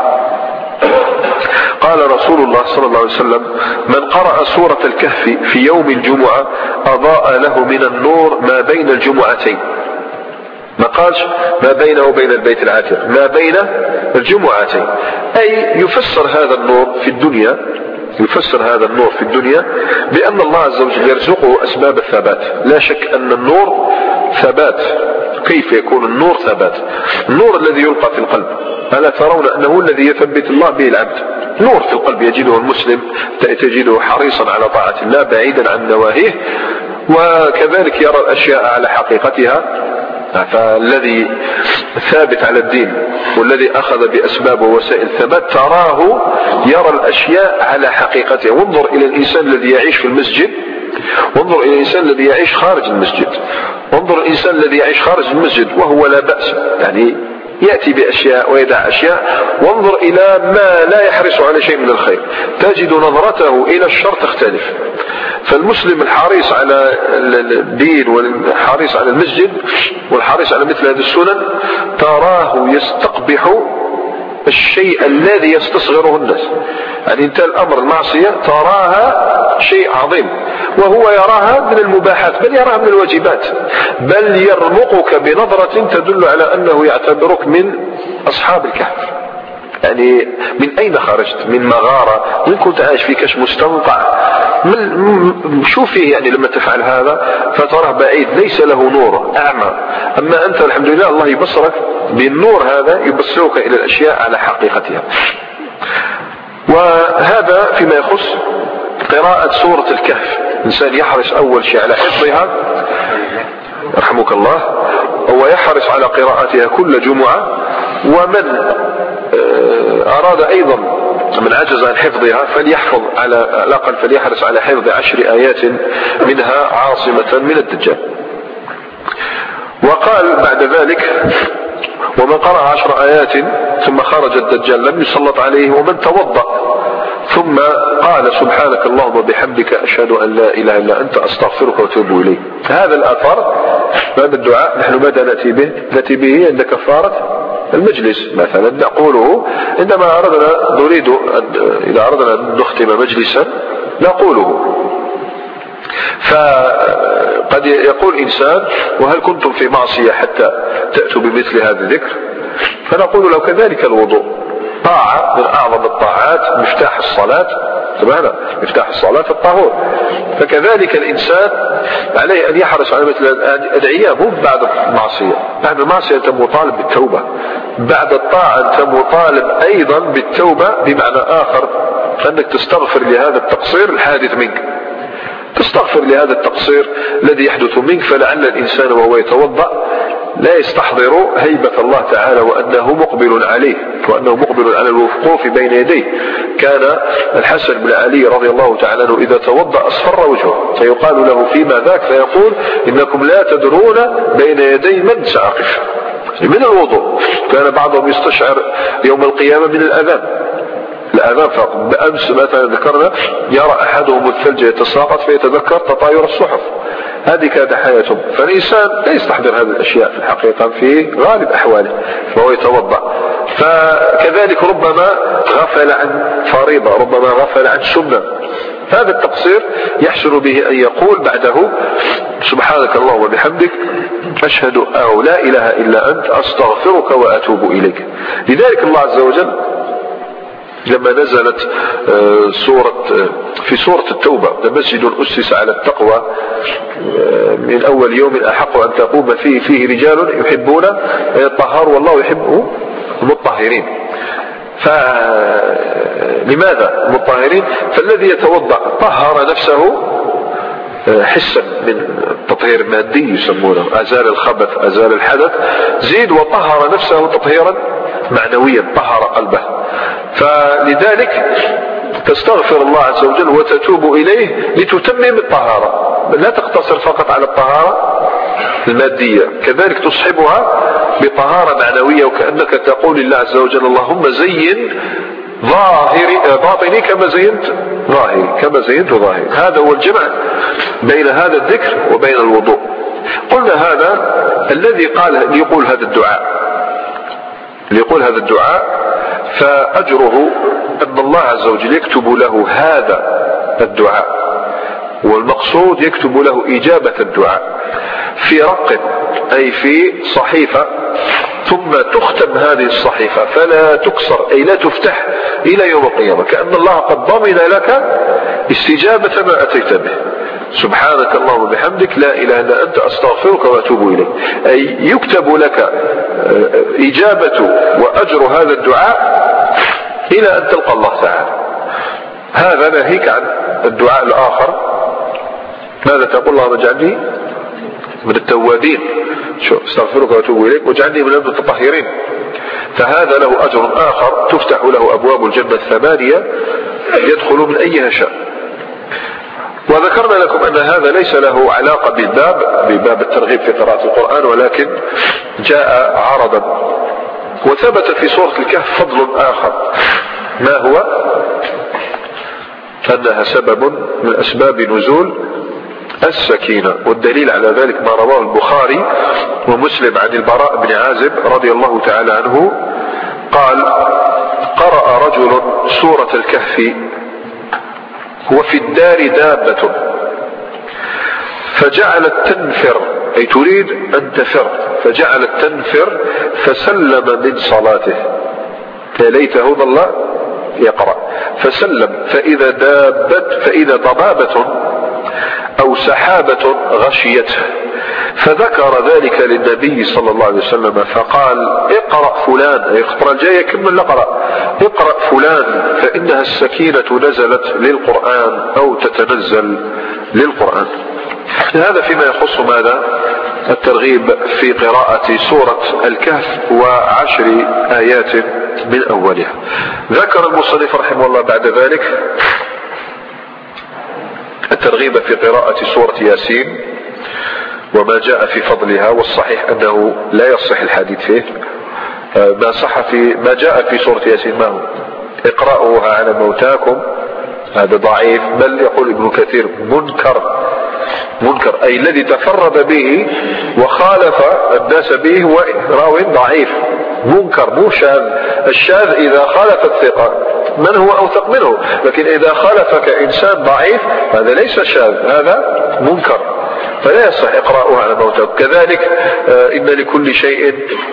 قال رسول الله صلى الله عليه وسلم: من قرأ سورة الكهف في يوم الجمعة أضاء له من النور ما بين الجمعتين. ما قالش ما بينه وبين البيت العتيق، ما بين الجمعتين، أي يفسر هذا النور في الدنيا يفسر هذا النور في الدنيا بأن الله عز وجل يرزقه أسباب الثبات. لا شك أن النور ثبات. كيف يكون النور ثبات؟ النور الذي يلقى في القلب، ألا ترون أنه الذي يثبت الله به العبد؟ نور في القلب يجده المسلم، تجده حريصا على طاعة الله بعيدا عن نواهيه، وكذلك يرى الأشياء على حقيقتها. فالذي ثابت على الدين والذي أخذ بأسباب ووسائل الثبات تراه يرى الأشياء على حقيقتها. وانظر إلى الإنسان الذي يعيش في المسجد، وانظر إلى الإنسان الذي يعيش خارج المسجد، وانظر الإنسان الذي يعيش خارج المسجد وهو لا بأس يعني يأتي بأشياء ويدع أشياء، وانظر إلى ما لا يحرص على شيء من الخير تجد نظرته إلى الشر تختلف. فالمسلم الحريص على الدين والحريص على المسجد والحريص على مثل هذه السنن تراه يستقبح الشيء الذي يستصغره الناس. يعني انت الامر المعصية تراها شيء عظيم وهو يراها من المباحات، بل يراها من الواجبات، بل يرمقك بنظرة تدل على انه يعتبرك من اصحاب الكهف. يعني من اين خرجت؟ من مغارة؟ وين كنت عايش في كاش مستنقع؟ من شو فيه يعني لما تفعل هذا فتراه بعيد ليس له نور، اعمى. اما انت الحمد لله الله يبصرك بالنور هذا، يبصرك الى الاشياء على حقيقتها. وهذا فيما يخص قراءة سورة الكهف. الانسان يحرص اول شيء على حفظها رحمك الله، هو يحرص على قراءتها كل جمعة. ومن أراد أيضا من عجز عن حفظها فليحفظ على الأقل، فليحرص على حفظ عشر آيات منها عاصمة من الدجال. وقال بعد ذلك: ومن قرأ عشر آيات ثم خرج الدجال لم يسلط عليه، ومن توضأ ثم قال سبحانك اللهم وبحمدك أشهد أن لا إله إلا أنت أستغفرك وأتوب إليك. هذا الآثار، هذا الدعاء نحن ماذا نأتي به؟ نأتي به عند كفارة المجلس مثلا، نقوله عندما أردنا نريد إذا أردنا أن نختم مجلسا نقوله. فقد يقول إنسان: وهل كنتم في معصية حتى تأتوا بمثل هذا الذكر؟ فنقول له: كذلك الوضوء طاعة من أعظم الطاعات، مفتاح الصلاة، سبحانه مفتاح الصلاة الطهور. فكذلك الإنسان عليه أن يحرص على مثل الأدعية مو بعد المعصية. بعد المعصية أنت مطالب بالتوبة، بعد الطاعة أنت مطالب أيضا بالتوبة، بمعنى آخر أنك تستغفر لهذا التقصير الحادث منك، تستغفر لهذا التقصير الذي يحدث منك. فلعل الإنسان وهو يتوضأ لا يستحضر هيبة الله تعالى وأنه مقبل عليه، وأنه مقبل على الوقوف بين يديه. كان الحسن بن علي رضي الله تعالى عنه إذا توضأ أصفر وجهه، فيقال له: فيما ذاك؟ فيقول: إنكم لا تدرون بين يدي من سأقف. من الوضوء. كان بعضهم يستشعر يوم القيامة من الأذان، الأذان فقط. بأمس مثلا ذكرنا يرى أحدهم الثلج يتساقط فيتذكر تطاير الصحف. هذه كانت حياتهم. فالإنسان لا يستحضر هذه الأشياء في الحقيقة في غالب أحواله وهو يتوضأ. فكذلك ربما غفل عن فريضة، ربما غفل عن سنة. هذا التقصير يحسن به أن يقول بعده: سبحانك اللهم وبحمدك أشهد أو لا إله إلا أنت أستغفرك وأتوب إليك. لذلك الله عز وجل لما نزلت سورة في سورة التوبة: لمسجد أسس على التقوى من أول يوم أحق أن تقوم فيه فيه رجال يحبون أن يطهروا والله يحب المطهرين. فلماذا المطهرين؟ فالذي يتوضأ طهر نفسه حسا من التطهير المادي يسمونه، أزال الخبث أزال الحدث، زيد وطهر نفسه تطهيرا معنويا، طهر قلبه. فلذلك تستغفر الله عز وجل وتتوب إليه لتتمم الطهارة، لا تقتصر فقط على الطهارة المادية، كذلك تصحبها بطهارة معنوية، وكأنك تقول لله عز وجل: اللهم زين ظاهري باطني كما زينت ظاهري، كما زينت ظاهري. هذا هو الجمع بين هذا الذكر وبين الوضوء. قلنا هذا الذي قال ليقول هذا الدعاء ليقول هذا الدعاء فأجره أن الله عز وجل يكتب له هذا الدعاء، والمقصود يكتب له إجابة الدعاء في رق، أي في صحيفة، ثم تختم هذه الصحيفة فلا تكسر، أي لا تفتح إلى يوم القيامة، كأن الله قد ضمن لك استجابة ما أتيت به. سبحانك اللهم وبحمدك لا إله إلا أنت أستغفرك وأتوب إليك، أي يكتب لك إجابة وأجر هذا الدعاء إلى أن تلقى الله تعالى. هذا ناهيك عن الدعاء الآخر. ماذا تقول؟ اللهم اجعلني من التوابين، استغفرك واتوب اليك، واجعلني من المتطهرين. فهذا له اجر اخر، تفتح له ابواب الجنه الثمانيه يدخل من ايها شاء. وذكرنا لكم ان هذا ليس له علاقه بالباب بباب الترغيب في قراءه القران، ولكن جاء عرضا. وثبت في سوره الكهف فضل اخر، ما هو؟ انها سبب من اسباب نزول السكينة. والدليل على ذلك ما رواه البخاري ومسلم عن البراء بن عازب رضي الله تعالى عنه قال: رجل سورة الكهف وفي الدار دابة فجعلت تنفر، أي تريد أن تفر، فجعلت تنفر فسلم من صلاته، يا ليته ظل يقرأ، فسلم فإذا دابت فإذا ضبابة أو سحابة غشيته، فذكر ذلك للنبي صلى الله عليه وسلم فقال اقرأ فلان، الخطرة الجاية كمل اقرأ، اقرأ فلان فإنها السكينة نزلت للقرآن أو تتنزل للقرآن. هذا فيما يخص ماذا؟ الترغيب في قراءة سورة الكهف وعشر آيات من أولها. ذكر المصنف رحمه الله بعد ذلك الترغيب في قراءة سورة ياسين وما جاء في فضلها، والصحيح أنه لا يصح الحديث فيه. ما صح في ما جاء في سورة ياسين ما هو؟ اقرأوها على موتاكم، هذا ضعيف، بل يقول ابن كثير منكر، منكر أي الذي تفرد به وخالف الناس به هو راوي ضعيف، منكر مو شاذ. الشاذ إذا خالف الثقة من هو أوثق منه، لكن إذا خالفك إنسان ضعيف هذا ليس شاذ، هذا منكر، فلا يصح إقراؤها على موتاكم. كذلك آه إن لكل شيء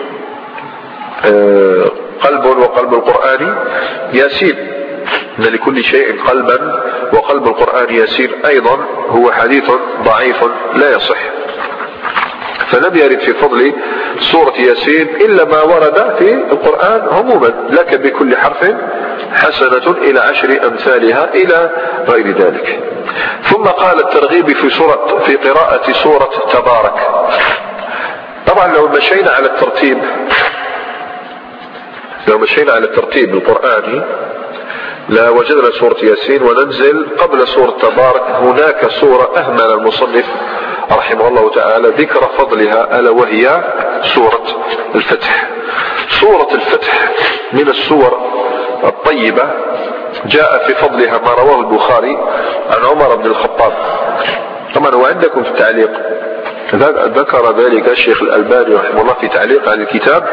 آه قلب وقلب القرآن ياسين، إن لكل شيء قلبا وقلب القرآن ياسين أيضا هو حديث ضعيف لا يصح. فلم يرد في فضل سورة ياسين إلا ما ورد في القرآن عموما، لك بكل حرف حسنة إلى عشر أمثالها إلى غير ذلك. ثم قال الترغيب في سورة في قراءة سورة تبارك. طبعا لو مشينا على الترتيب لو مشينا على الترتيب القرآني لا وجدنا سورة ياسين وننزل قبل سورة تبارك هناك سورة أهمل المصنف رحمه الله تعالى ذكر فضلها، ألا وهي سورة الفتح. سورة الفتح من السور الطيبة، جاء في فضلها ما رواه البخاري عن عمر بن الخطاب. طبعا وعندكم في التعليق ذكر ذلك الشيخ الألباني رحمه الله في تعليق عن الكتاب.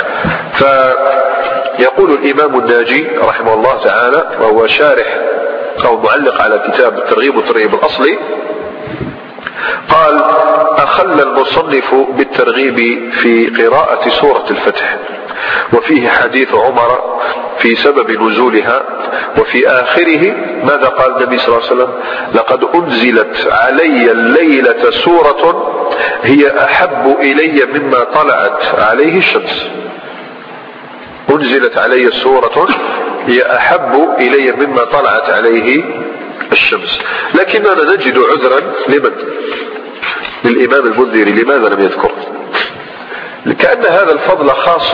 فيقول الإمام الناجي رحمه الله تعالى وهو شارح أو معلق على كتاب الترغيب والترهيب الأصلي، قال أخل المصنف بالترغيب في قراءة سورة الفتح، وفيه حديث عمر في سبب نزولها، وفي آخره ماذا قال النبي صلى الله عليه وسلم؟ لقد أنزلت علي الليلة سورة هي أحب إلي مما طلعت عليه الشمس. أنزلت علي سورة هي أحب إلي مما طلعت عليه الشمس. لكننا نجد عذرا لمن؟ للإمام المنذري، لماذا لم يذكر؟ كأن هذا الفضل خاص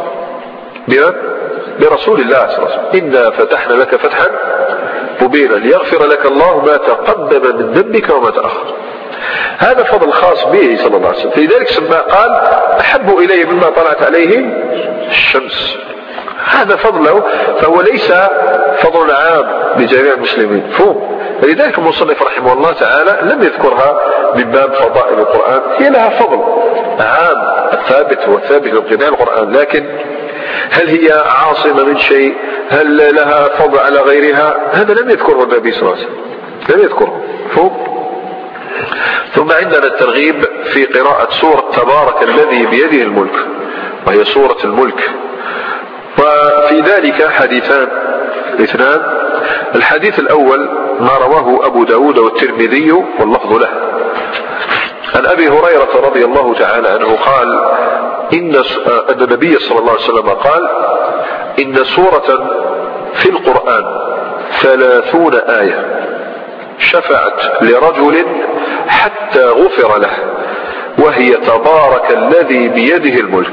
برسول الله صلى الله عليه وسلم. إنا فتحنا لك فتحا مبينا ليغفر لك الله ما تقدم من ذنبك وما تأخر. هذا فضل خاص به صلى الله عليه وسلم، فلذلك سماه قال أحب إلي مما طلعت عليه الشمس. هذا فضله، فهو ليس فضل عام لجميع المسلمين، فهم. فلذلك المصنف رحمه الله تعالى لم يذكرها من باب فضائل القرآن، هي لها فضل عام الثابت هو الثابت لابتداء القرآن، لكن هل هي عاصمة من شيء؟ هل لها فضل على غيرها؟ هذا لم يذكره النبي صلى الله عليه وسلم، لم يذكره، فهم. ثم عندنا الترغيب في قراءة سورة تبارك الذي بيده الملك، وهي سورة الملك. وفي ذلك حديثان اثنان. الحديث الأول ما رواه أبو داود والترمذي واللفظ له عن أبي هريرة رضي الله تعالى عنه قال إن النبي صلى الله عليه وسلم قال إن سورة في القرآن ثلاثون آية شفعت لرجل حتى غفر له، وهي تبارك الذي بيده الملك.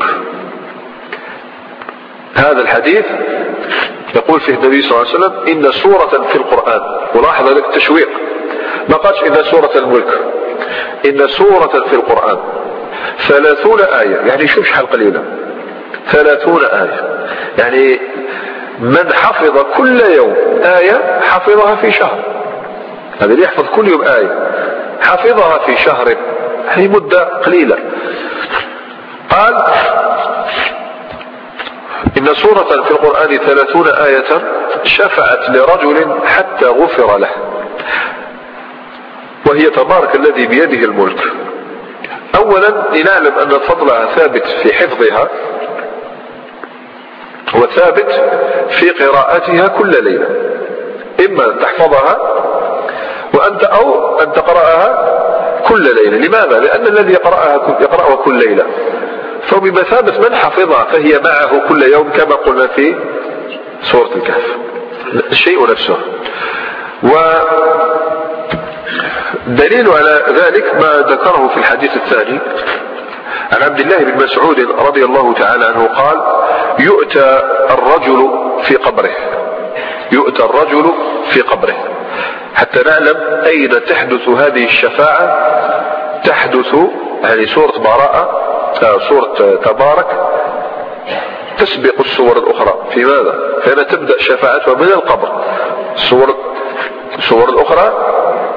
هذا الحديث يقول فيه النبي صلى الله عليه وسلم إن سورة في القرآن، ولاحظ لك التشويق، ما قالش إن سورة الملك، إن سورة في القرآن ثلاثون آية، يعني شوف شحال قليلة، ثلاثون آية، يعني من حفظ كل يوم آية حفظها في شهر. هذا اللي يحفظ كل يوم آية حفظها في شهر، هي مدة قليلة. قال إن سورة في القرآن ثلاثون آية شفعت لرجل حتى غفر له، وهي تبارك الذي بيده الملك. أولا لنعلم أن فضلها ثابت في حفظها وثابت في قراءتها كل ليلة، إما أن تحفظها وأنت أو أن تقرأها كل ليلة. لماذا؟ لأن الذي يقرأها يقرأها كل ليلة فهو بمثابة من حفظها، فهي معه كل يوم كما قلنا في سورة الكهف، الشيء نفسه. ودليل على ذلك ما ذكره في الحديث الثاني عن عبد الله بن مسعود رضي الله تعالى عنه قال: يؤتى الرجل في قبره، يؤتى الرجل في قبره، حتى نعلم أين تحدث هذه الشفاعة. تحدث يعني سورة براءة سورة تبارك تسبق السور الأخرى. في ماذا؟ فهنا تبدأ شفاعتها من القبر. السور السور الأخرى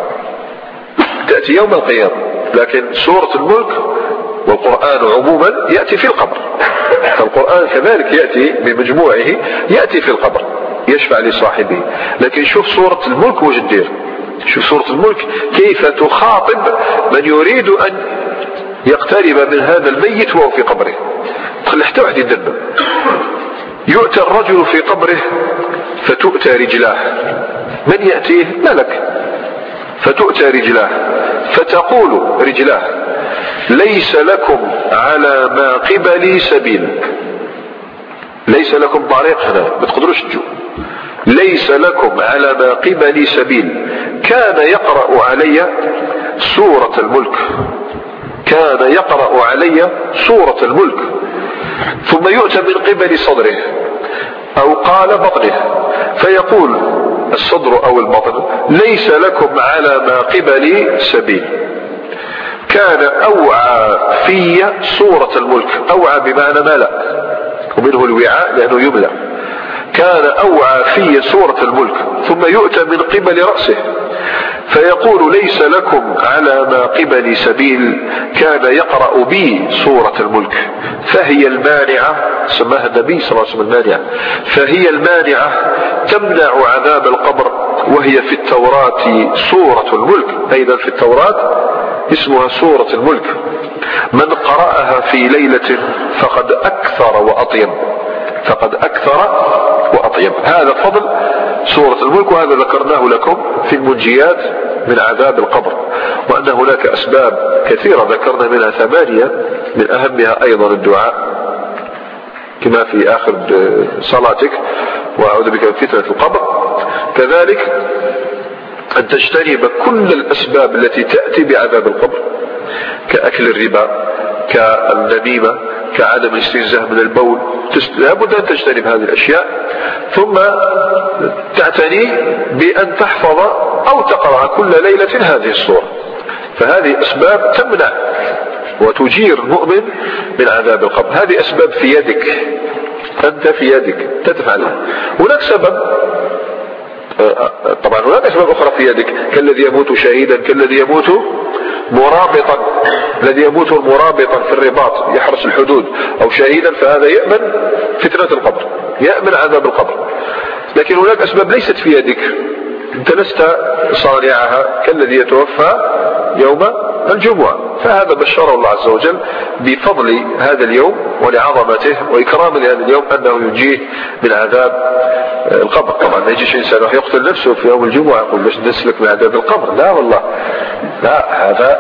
تأتي يوم القيامة، لكن سورة الملك والقرآن عموما يأتي في القبر. فالقرآن كذلك يأتي بمجموعه يأتي في القبر يشفع لصاحبه. لكن شوف سورة الملك وش تدير، شوف سورة الملك كيف تخاطب من يريد أن يقترب من هذا الميت وهو في قبره. تخلي حتى واحد يدبر. يؤتى الرجل في قبره فتؤتى رجلاه. من يأتيه؟ ملك. فتؤتى رجلاه فتقول رجلاه: ليس لكم على ما قبلي سبيل. ليس لكم طريق هنا، ما تقدروش تجوا. ليس لكم على ما قبلي سبيل. كان يقرأ علي سورة الملك، كان يقرأ علي سورة الملك. ثم يؤتى من قبل صدره أو قال بطنه فيقول الصدر أو البطن: ليس لكم على ما قبلي سبيل. كان أوعى في سورة الملك. أوعى بمعنى ملأ، ومنه الوعاء لأنه يملأ. كان أوعى في سورة الملك. ثم يؤتى من قبل رأسه فيقول: ليس لكم على ما قبلي سبيل. كان يقرأ بي سورة الملك. فهي المانعة، سماها النبي صلى الله عليه وسلم المانعة، فهي المانعة تمنع عذاب القبر. وهي في التوراة سورة الملك، أيضا في التوراة اسمها سورة الملك. من قرأها في ليلة فقد أكثر وأطيب، فقد أكثر وأطيب. هذا فضل سورة الملك، وهذا ذكرناه لكم في المنجيات من عذاب القبر. وأن هناك أسباب كثيرة ذكرنا منها ثمانية، من أهمها أيضا الدعاء كما في آخر صلاتك: وأعوذ بك من فتنة القبر. كذلك أن تجتنب كل الأسباب التي تأتي بعذاب القبر، كأكل الربا، كالنميمة، كعدم الاستنزاه من البول. لابد أن تجتنب هذه الأشياء. ثم تعتني بأن تحفظ أو تقرأ كل ليلة هذه السورة. فهذه أسباب تمنع وتجير المؤمن من عذاب القبر. هذه أسباب في يدك، أنت في يدك تتفعلها. هناك سبب، طبعا هناك أسباب أخرى في يدك، كالذي يموت شهيدا، كالذي يموت مرابطا، الذي يموت مرابطا في الرباط يحرس الحدود، أو شهيدا، فهذا يأمن فتنة القبر، يأمن عذاب القبر. لكن هناك أسباب ليست في يدك، أنت لست صانعها، كالذي يتوفى يوم الجمعة. فهذا بشره الله عز وجل بفضل هذا اليوم ولعظمته وإكرام لهذا اليوم أنه ينجيه من عذاب القبر. طبعا ما يجيش إنسان يقتل نفسه في يوم الجمعة يقول باش نسلك من عذاب القبر، لا والله، لا. هذا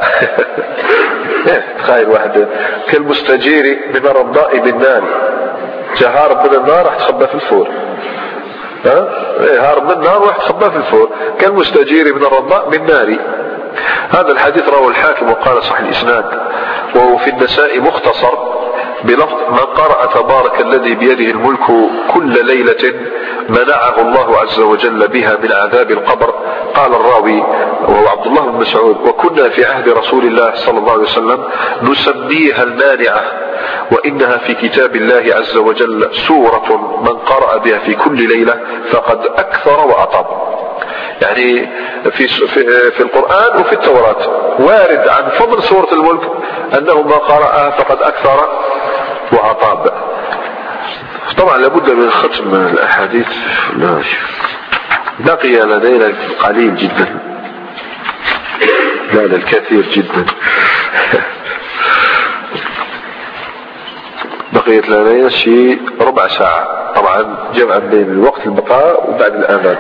تخيل واحد كالمستجير من الرضاء بالنار، جهار من النار راح تخبى في الفور، ها هارب من النار راح تخبى في الفور، كالمستجير من الرضاء بالنار. هذا الحديث رواه الحاكم وقال صحيح الإسناد، وهو في النساء مختصر بلفظ: من قرأ تبارك الذي بيده الملك كل ليلة منعه الله عز وجل بها من عذاب القبر. قال الراوي وهو عبد الله بن مسعود: وكنا في عهد رسول الله صلى الله عليه وسلم نسميها المانعة، وإنها في كتاب الله عز وجل سورة من قرأ بها في كل ليلة فقد أكثر وأطاب. يعني في, في, في القرآن وفي التوراة وارد عن فضل سورة الملك أنه ما قرأها فقد أكثر وأطاب. طبعا لابد من ختم الأحاديث. لا بقي لدينا القليل جدا، لا الكثير جدا. بقيت لدينا شيء ربع ساعة، طبعا جمعا بين الوقت البقاء وبعد الآذان.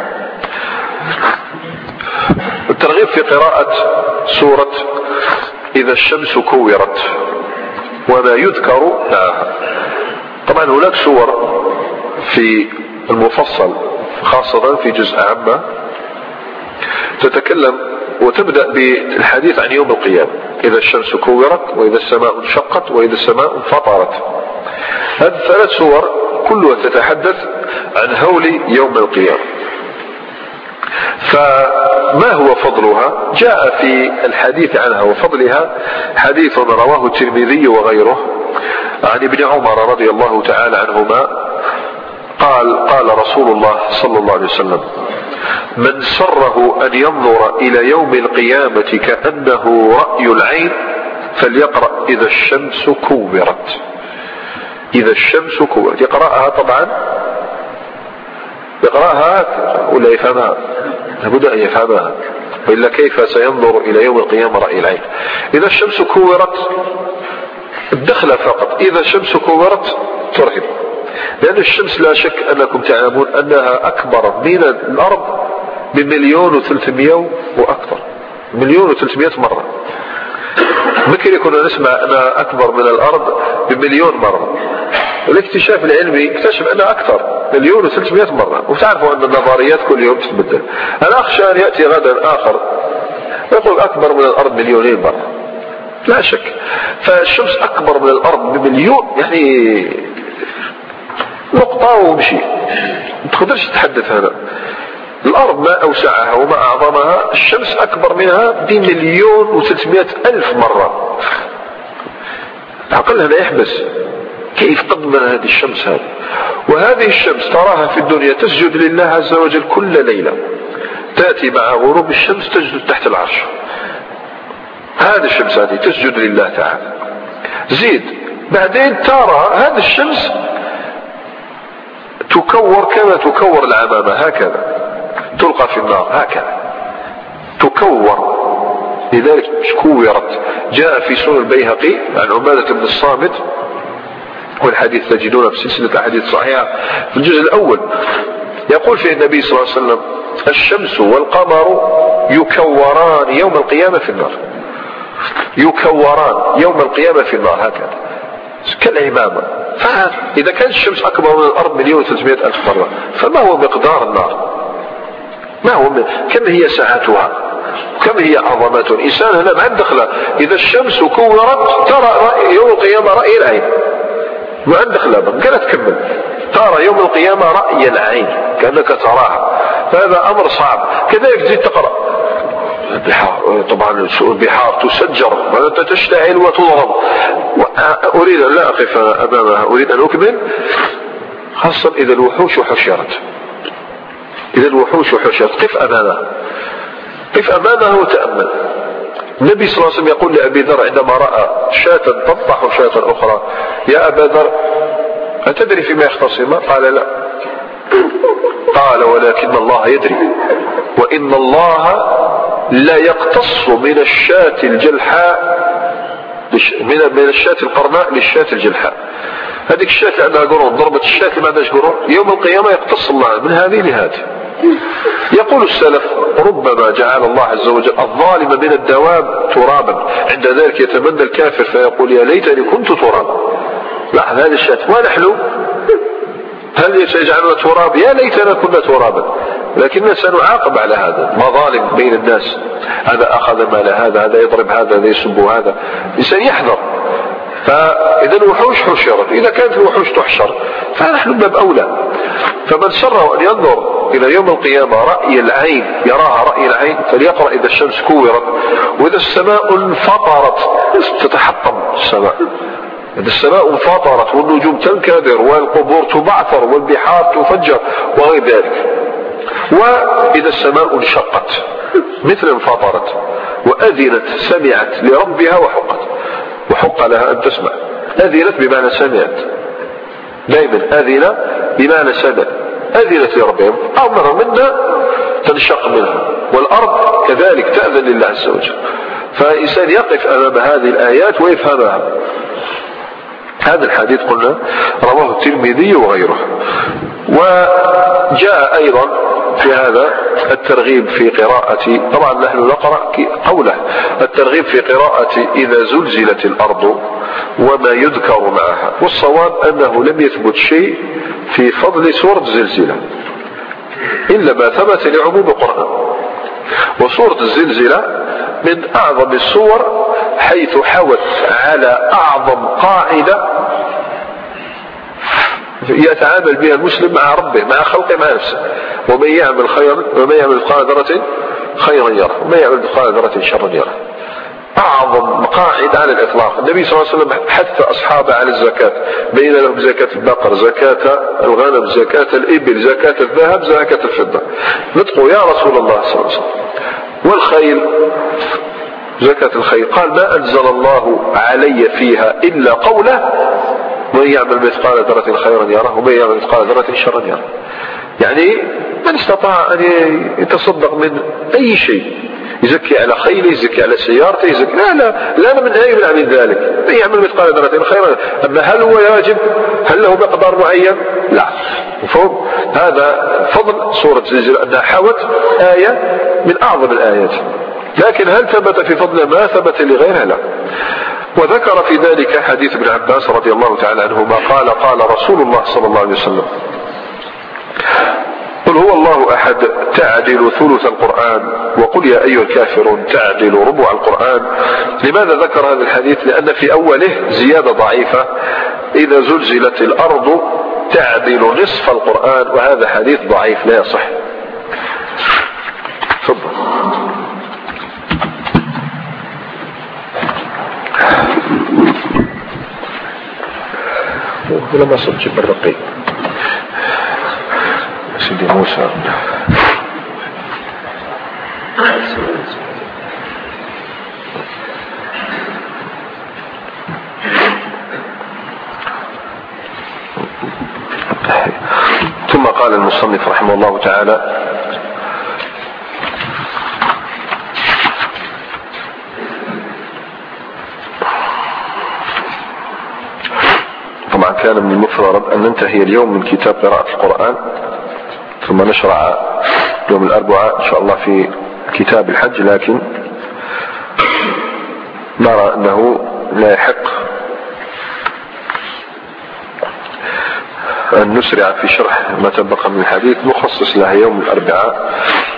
الترغيب في قراءة سورة إذا الشمس كورت وما يذكر معها. طبعا هناك سور في المفصل خاصة في جزء عامة تتكلم وتبدأ بالحديث عن يوم القيامة، إذا الشمس كورت وإذا السماء انشقت وإذا السماء انفطرت. هذه الثلاث سور كلها تتحدث عن هول يوم القيامة. فما هو فضلها؟ جاء في الحديث عنها وفضلها حديث رواه الترمذي وغيره عن ابن عمر رضي الله تعالى عنهما قال قال رسول الله صلى الله عليه وسلم: من سره أن ينظر إلى يوم القيامة كأنه رأي العين فليقرأ إذا الشمس كورت. إذا الشمس كورت يقرأها، طبعا يقرأها ولا يفهمها؟ لابد أن يفهمها، وإلا كيف سينظر إلى يوم القيامة رأي العين؟ إذا الشمس كورت الدخلة فقط، إذا الشمس كورت ترهب، لأن الشمس لا شك أنكم تعلمون أنها أكبر من الأرض بمليون وثلاثمائة وأكثر، مليون وثلاثمائة مرة. ممكن كنا نسمع أنها أكبر من الأرض بمليون مرة، والاكتشاف العلمي اكتشف أنها أكثر، مليون وثلاثمائة مرة. وتعرفوا أن النظريات كل يوم تتبدل. أنا أخشى أن يأتي غدا آخر يقول أكبر من الأرض مليونين مرة، لا شك. فالشمس أكبر من الأرض بمليون، يعني نقطة ومشي، ما تقدرش تتحدث. هذا الأرض ما أوسعها وما أعظمها، الشمس أكبر منها بمليون وثلاثمائة ألف مرة. العقل هذا يحبس، كيف قد من هذه الشمس هذه؟ وهذه الشمس تراها في الدنيا تسجد لله عز وجل كل ليلة، تأتي مع غروب الشمس تسجد تحت العرش. هذه الشمس هذه تسجد لله تعالى. زيد بعدين ترى هذه الشمس تكور كما تكور العمامة، هكذا تلقى في النار، هكذا تكور. لذلك كورت. جاء في سنن البيهقي عن عبادة بن الصامت، والحديث تجدونه في سلسلة الأحاديث الصحيحة في الجزء الأول، يقول فيه النبي صلى الله عليه وسلم: الشمس والقمر يكوران يوم القيامة في النار. يكوران يوم القيامة في النار، هكذا كالعمامة. فإذا كانت الشمس أكبر من الأرض مليون وثلاثمائة ألف مرة، فما هو مقدار النار؟ ما هو م... كم هي ساعتها؟ كم هي عظمتها؟ الإنسان هنا مع الدخلة إذا الشمس كورت ترى يوم القيامة رأي العين، مع الدخلة قالت تكمل ترى يوم القيامة رأي العين كأنك تراها. فهذا أمر صعب. كذلك تزيد تقرأ البحار، طبعا البحار تسجر وأنت تشتعل وتضرب. أريد أن لا أقف أمامها، أريد أن أكمل، خاصة إذا الوحوش حشرت. إذا الوحوش حشرت قف أمامها، قف أمامها وتأمل. النبي صلى الله عليه وسلم يقول لأبي ذر عندما رأى شاة تطبح شاة أخرى: يا أبا ذر أتدري فيما يختصما؟ قال: لا. قال: ولكن الله يدري، وإن الله لا يقتص من الشاة الجلحاء من الشاة القرناء للشاة الجلحاء. هذيك الشاة اللي عندها قرون ضربت الشاة اللي ما عندهاش قرون، يوم القيامة يقتص الله من هذه لهذه. يقول السلف: ربما جعل الله عز وجل الظالم من الدواب ترابا، عند ذلك يتمنى الكافر فيقول: يا ليتني كنت ترابا. لا، هذه الشاة ونحن هل سيجعلنا تراب؟ يا ليتنا كنا ترابا. لكننا سنعاقب على هذا، مظالم بين الناس، هذا أخذ مال هذا، هذا يضرب هذا، هذا يسب هذا. الإنسان يحذر. فإذا الوحوش حشرت، إذا كانت الوحوش تحشر فنحن باب أولى. فمن سره أن ينظر إلى يوم القيامة رأي العين، يراها رأي العين، فليقرأ إذا الشمس كورت وإذا السماء انفطرت، تتحطم السماء، إذا السماء انفطرت والنجوم تنكدر والقبور تبعثر والبحار تفجر وغير ذلك. وإذا السماء انشقت مثل انفطرت وأذنت، سمعت لربها وحقت، وحق لها أن تسمع. أذنت بمعنى سمعت، دائما أذن بمعنى سمع، أذنت لربهم، أمر منا تنشق منها، والأرض كذلك تأذن لله عز وجل. فالإنسان يقف أمام هذه الآيات ويفهمها. هذا الحديث قلنا رواه الترمذي وغيره. وجاء أيضا في هذا الترغيب في قراءة، طبعا نحن نقرأ قوله الترغيب في قراءة إذا زلزلت الأرض وما يذكر معها، والصواب أنه لم يثبت شيء في فضل سورة الزلزلة إلا ما ثبت لعموم القرآن. وسورة الزلزلة من أعظم السور حيث حوت على أعظم قاعدة يتعامل بها المسلم مع ربه، مع خلقه، مع نفسه. ومن يعمل خيرا ومن يعمل مثقال ذرة خيرا يره ومن يعمل مثقال ذرة شرا يره. أعظم قاعدة على الإطلاق. النبي صلى الله عليه وسلم حث أصحابه على الزكاة، بين لهم زكاة البقر، زكاة الغنم، زكاة الإبل، زكاة الذهب، زكاة الفضة. نطقوا يا رسول الله صلى الله عليه وسلم والخيل، زكاة الخيل، قال ما أنزل الله علي فيها إلا قوله من يعمل مثقال ذرة خيرا يره ومن يعمل مثقال ذرة شرا يره. يعني من استطاع أن يتصدق من أي شيء، يزكي على خيله، يزكي على سيارته، يزكي لا لا لا من أي من من ذلك، من يعمل مثقال ذرة خيرا. أما هل هو واجب؟ هل له مقدار معين؟ لا. مفهوم؟ هذا فضل سورة الزلزلة أنها حوت آية من أعظم الآيات. لكن هل ثبت في فضلها ما ثبت لغيرها؟ لا. وذكر في ذلك حديث ابن عباس رضي الله تعالى عنهما قال قال رسول الله صلى الله عليه وسلم قل هو الله أحد تعدل ثلث القرآن وقل يا أيها الكافرون تعدل ربع القرآن. لماذا ذكر هذا الحديث؟ لأن في أوله زيادة ضعيفة إذا زلزلت الأرض تعدل نصف القرآن، وهذا حديث ضعيف لا يصح. تفضل. لما صرت جيب الرقيق سيدي موسى. ثم قال المصنف رحمه الله تعالى طبعا كان من المفترض أن ننتهي اليوم من كتاب قراءة القرآن، ثم نشرع يوم الأربعاء إن شاء الله في كتاب الحج، لكن نرى أنه لا يحق أن نسرع في شرح ما تبقى من الحديث، نخصص لها يوم الأربعاء.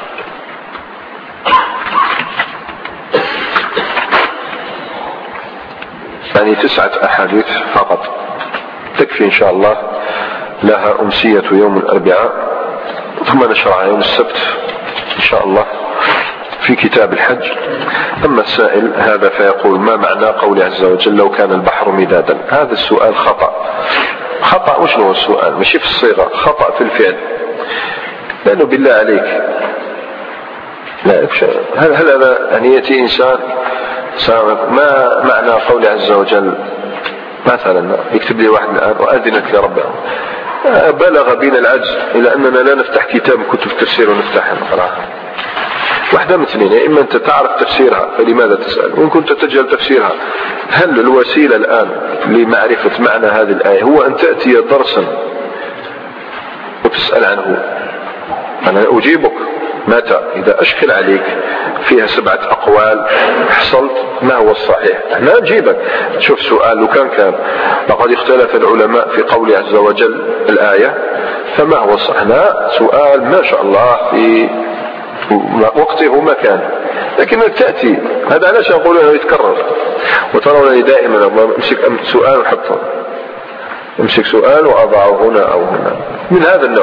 يعني تسعة أحاديث فقط تكفي إن شاء الله لها أمسية يوم الأربعاء، ثم نشرع يوم السبت إن شاء الله في كتاب الحج. أما السائل هذا فيقول ما معنى قوله عز وجل لو كان البحر مدادا؟ هذا السؤال خطأ. خطأ مش هو السؤال، مش في الصيغة، خطأ في الفعل. لأنه بالله عليك لا هل هل هذا أن يأتي إنسان ما معنى قوله عز وجل مثلا يكتب لي واحد الآن وأذنت لربه، بلغ بنا العجز إلى أننا لا نفتح كتاب كتب التفسير ونفتحها نقراها. واحدة من اثنين، يا إما أنت تعرف تفسيرها فلماذا تسأل، وإن كنت تجهل تفسيرها. هل الوسيلة الآن لمعرفة معنى هذه الآية هو أن تأتي درسا وتسأل عنه؟ أنا أجيبك متى إذا أشكل عليك فيها سبعة أقوال حصلت ما هو الصحيح، لا أجيبك. شوف سؤال لو كان كان لقد اختلف العلماء في قول عز وجل الآية فما هو الصحيح، لا سؤال ما شاء الله في وقته ومكانه. لكن تأتي هذا علاش أقول أنه يتكرر، وترونني دائما أمسك سؤال وحطه، أمسك سؤال وأضعه هنا أو هنا من هذا النوع.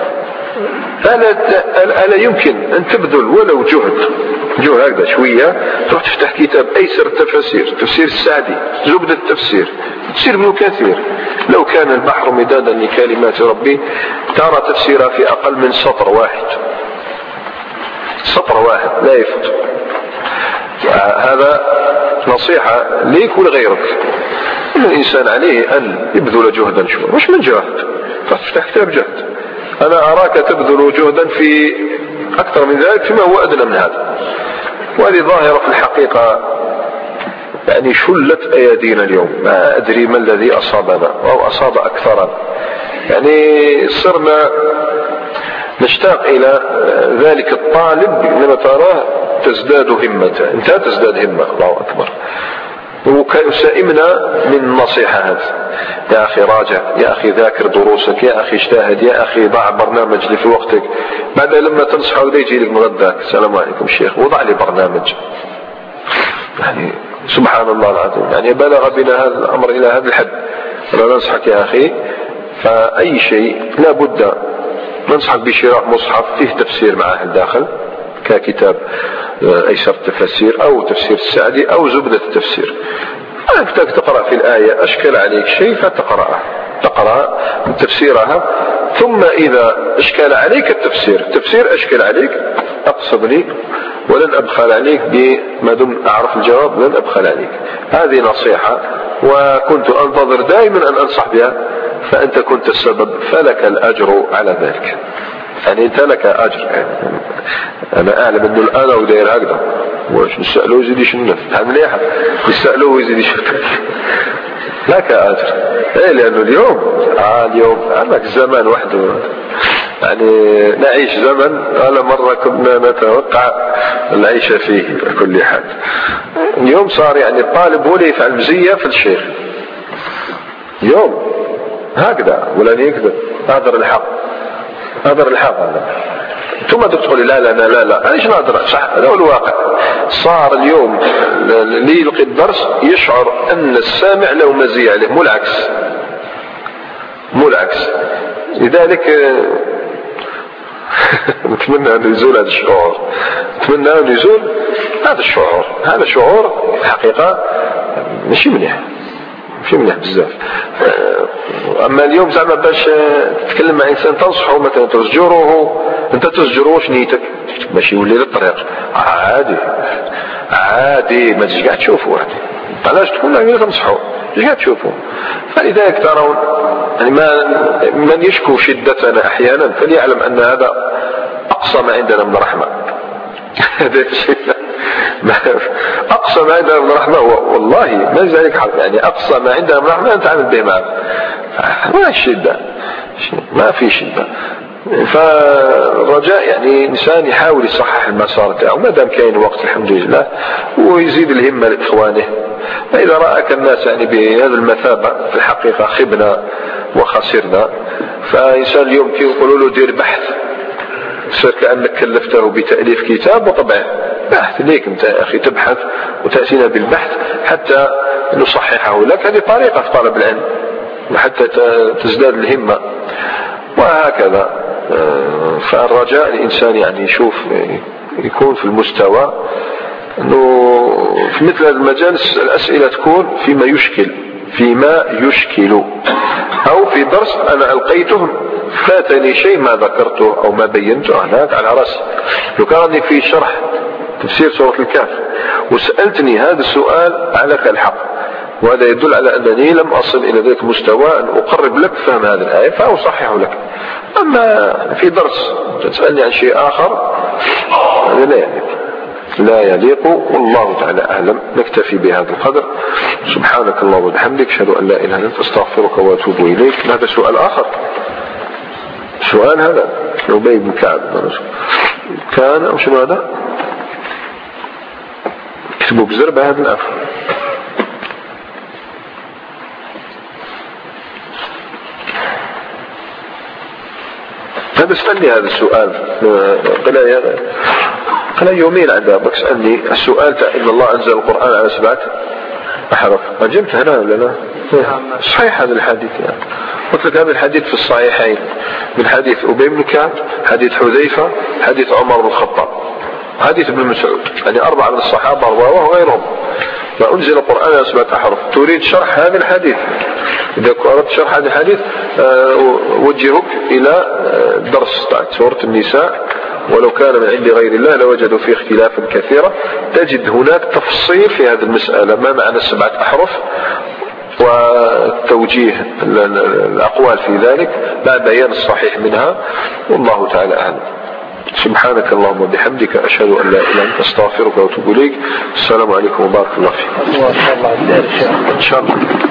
ألا يمكن أن تبذل ولو جهد جهد هكذا شوية، تروح تفتح كتاب أيسر التفاسير، تفسير السعدي، زبدة التفسير، تفسير ابن كثير، لو كان البحر مدادا لكلمات ربي، ترى تفسيرها في أقل من سطر واحد، سطر واحد لا يفوت. هذا نصيحة ليك ولغيرك. الإنسان عليه أن يبذل جهدا. شو مش من جهد فتفتح كتاب جهد، أنا أراك تبذل جهدا في أكثر من ذلك فيما هو أدنى من هذا. وهذه ظاهرة في الحقيقة يعني شلت أيدينا اليوم، ما أدري ما الذي أصابنا أو أصاب أكثرنا. يعني صرنا نشتاق إلى ذلك الطالب لما تراه تزداد همته، انت تزداد همة، الله أكبر. وسائمنا من النصيحة هذه، يا أخي راجع، يا أخي ذاكر دروسك، يا أخي اجتهد، يا أخي ضع برنامج لي في وقتك. بعد لما تنصحه وده يجي لك مغداك، السلام عليكم شيخ وضع لي برنامج. يعني سبحان الله العظيم، يعني بلغ بنا هذا الأمر إلى هذا الحد. أنا ننصحك يا أخي فأي شيء لا بد ننصحك بشراء مصحف فيه تفسير معه الداخل ككتاب أيسر التفسير أو تفسير السعدي أو زبدة التفسير. أنت تقرأ في الآية أشكل عليك شيء فتقرأه، تقرأ تفسيرها، ثم إذا أشكل عليك التفسير تفسير أشكل عليك أقصدني ولن أبخل عليك بما دم أعرف الجواب، لن أبخل عليك. هذه نصيحة وكنت أنتظر دائما أن أنصح بها، فأنت كنت السبب فلك الأجر على ذلك. يعني أنت لك أجر. يعني أنا أعلم أنه الآن ودير هكذا واش نسألوه يزيد يشنف مليحة، نسألوه يزيد يشنف لك أجر. إيه لأنه اليوم آه اليوم عندك زمان وحده، يعني نعيش زمن على مرة كنا نتوقع العيش فيه بكل حال. اليوم صار يعني الطالب هو اللي يفعل مزية في الشيخ اليوم هكذا ولا يكذب. هذا الحق، هذا الحق. هذا ثم تقول لا لا لا لا لا ايش نادر صح، هذا هو الواقع. صار اليوم اللي يلقي الدرس يشعر ان السامع له مزية عليه، مو العكس، مو العكس. لذلك نتمنى أن يزول هذا الشعور، نتمنى أن يزول هذا الشعور. هذا شعور الحقيقة ماشي مليح، ماشي مليح بزاف. أما اليوم زعما باش تتكلم مع إنسان تنصحه مثلا تزجره، أنت تزجروش نيتك باش يولي للطريق عادي عادي، ما تجي قاعد تشوفه عادي. علاش تكون لا تنصحه مش قاعد تشوفه. فلذلك ترون يعني ما من يشكو شدتنا أحيانا فليعلم أن هذا أقصى ما عندنا من رحمة. هذا الشيء أقصى ما عندنا من رحمة والله ما ذلك حق. يعني أقصى ما عندنا من رحمة نتعامل به معه، ما الشدة، ما في شدة. فالرجاء يعني إنسان يحاول يصحح المسار تاعه ما دام كاين وقت الحمد لله، ويزيد الهمة لإخوانه. فإذا رأك الناس يعني بهذه المثابة في الحقيقة خبنا وخسرنا. فإنسان اليوم كي يقولوا له دير بحث صار كأنك كلفته بتأليف كتاب وطبعه بحث ليك أنت يا أخي تبحث وتأتينا بالبحث حتى نصححه لك. هذه طريقة في طلب العلم حتى تزداد الهمة وهكذا. فالرجاء الإنسان يعني يشوف يكون في المستوى أنه في مثل هذا المجال الأسئلة تكون فيما يشكل، فيما يشكل أو في درس أنا ألقيته فاتني شيء ما ذكرته أو ما بينته هناك على رأسي. لو كان في شرح تفسير سورة الكهف وسألتني هذا السؤال على الحق، وهذا يدل على أنني لم أصل إلى ذلك المستوى أن أقرب لك فهم هذه الآية فأصححه لك. أما في درس تسألني عن شيء آخر هذا لا يليق، لا يليق. والله تعالى أعلم. نكتفي بهذا القدر. سبحانك اللهم وبحمدك أشهد أن لا إله إلا أنت أستغفرك وأتوب إليك. هذا سؤال آخر، سؤال هذا أبي بن كعب كان أو شنو هذا اكتبوا بزربة هذا الأخ. هذا سألني هذا السؤال قال قال يومين عذابك سألني السؤال إن الله أنزل القرآن على سبعة أحرف. أجبت هنا ولا لا؟ صحيح هذا الحديث يعني. قلت لك هذا الحديث في الصحيحين من حديث أبي بن كعب، حديث حذيفة، حديث عمر بن الخطاب، حديث ابن مسعود، يعني أربعة من الصحابة رواه وغيرهم. ما أنزل القرآن على سبعة أحرف. تريد شرح هذا الحديث؟ إذا أردت شرح هذا الحديث أوجهك إلى درس سورة النساء ولو كان من عند غير الله لوجدوا فيه اختلافا كثيرا. تجد هناك تفصيل في هذه المسألة، ما معنى السبعة أحرف وتوجيه الأقوال في ذلك مع بيان الصحيح منها، والله تعالى أعلم. سبحانك اللهم وبحمدك، أشهد أن لا إله إلا أنت، أستغفرك وأتوب إليك. السلام عليكم وبارك الله فيكم. إن شاء الله. إن شاء الله.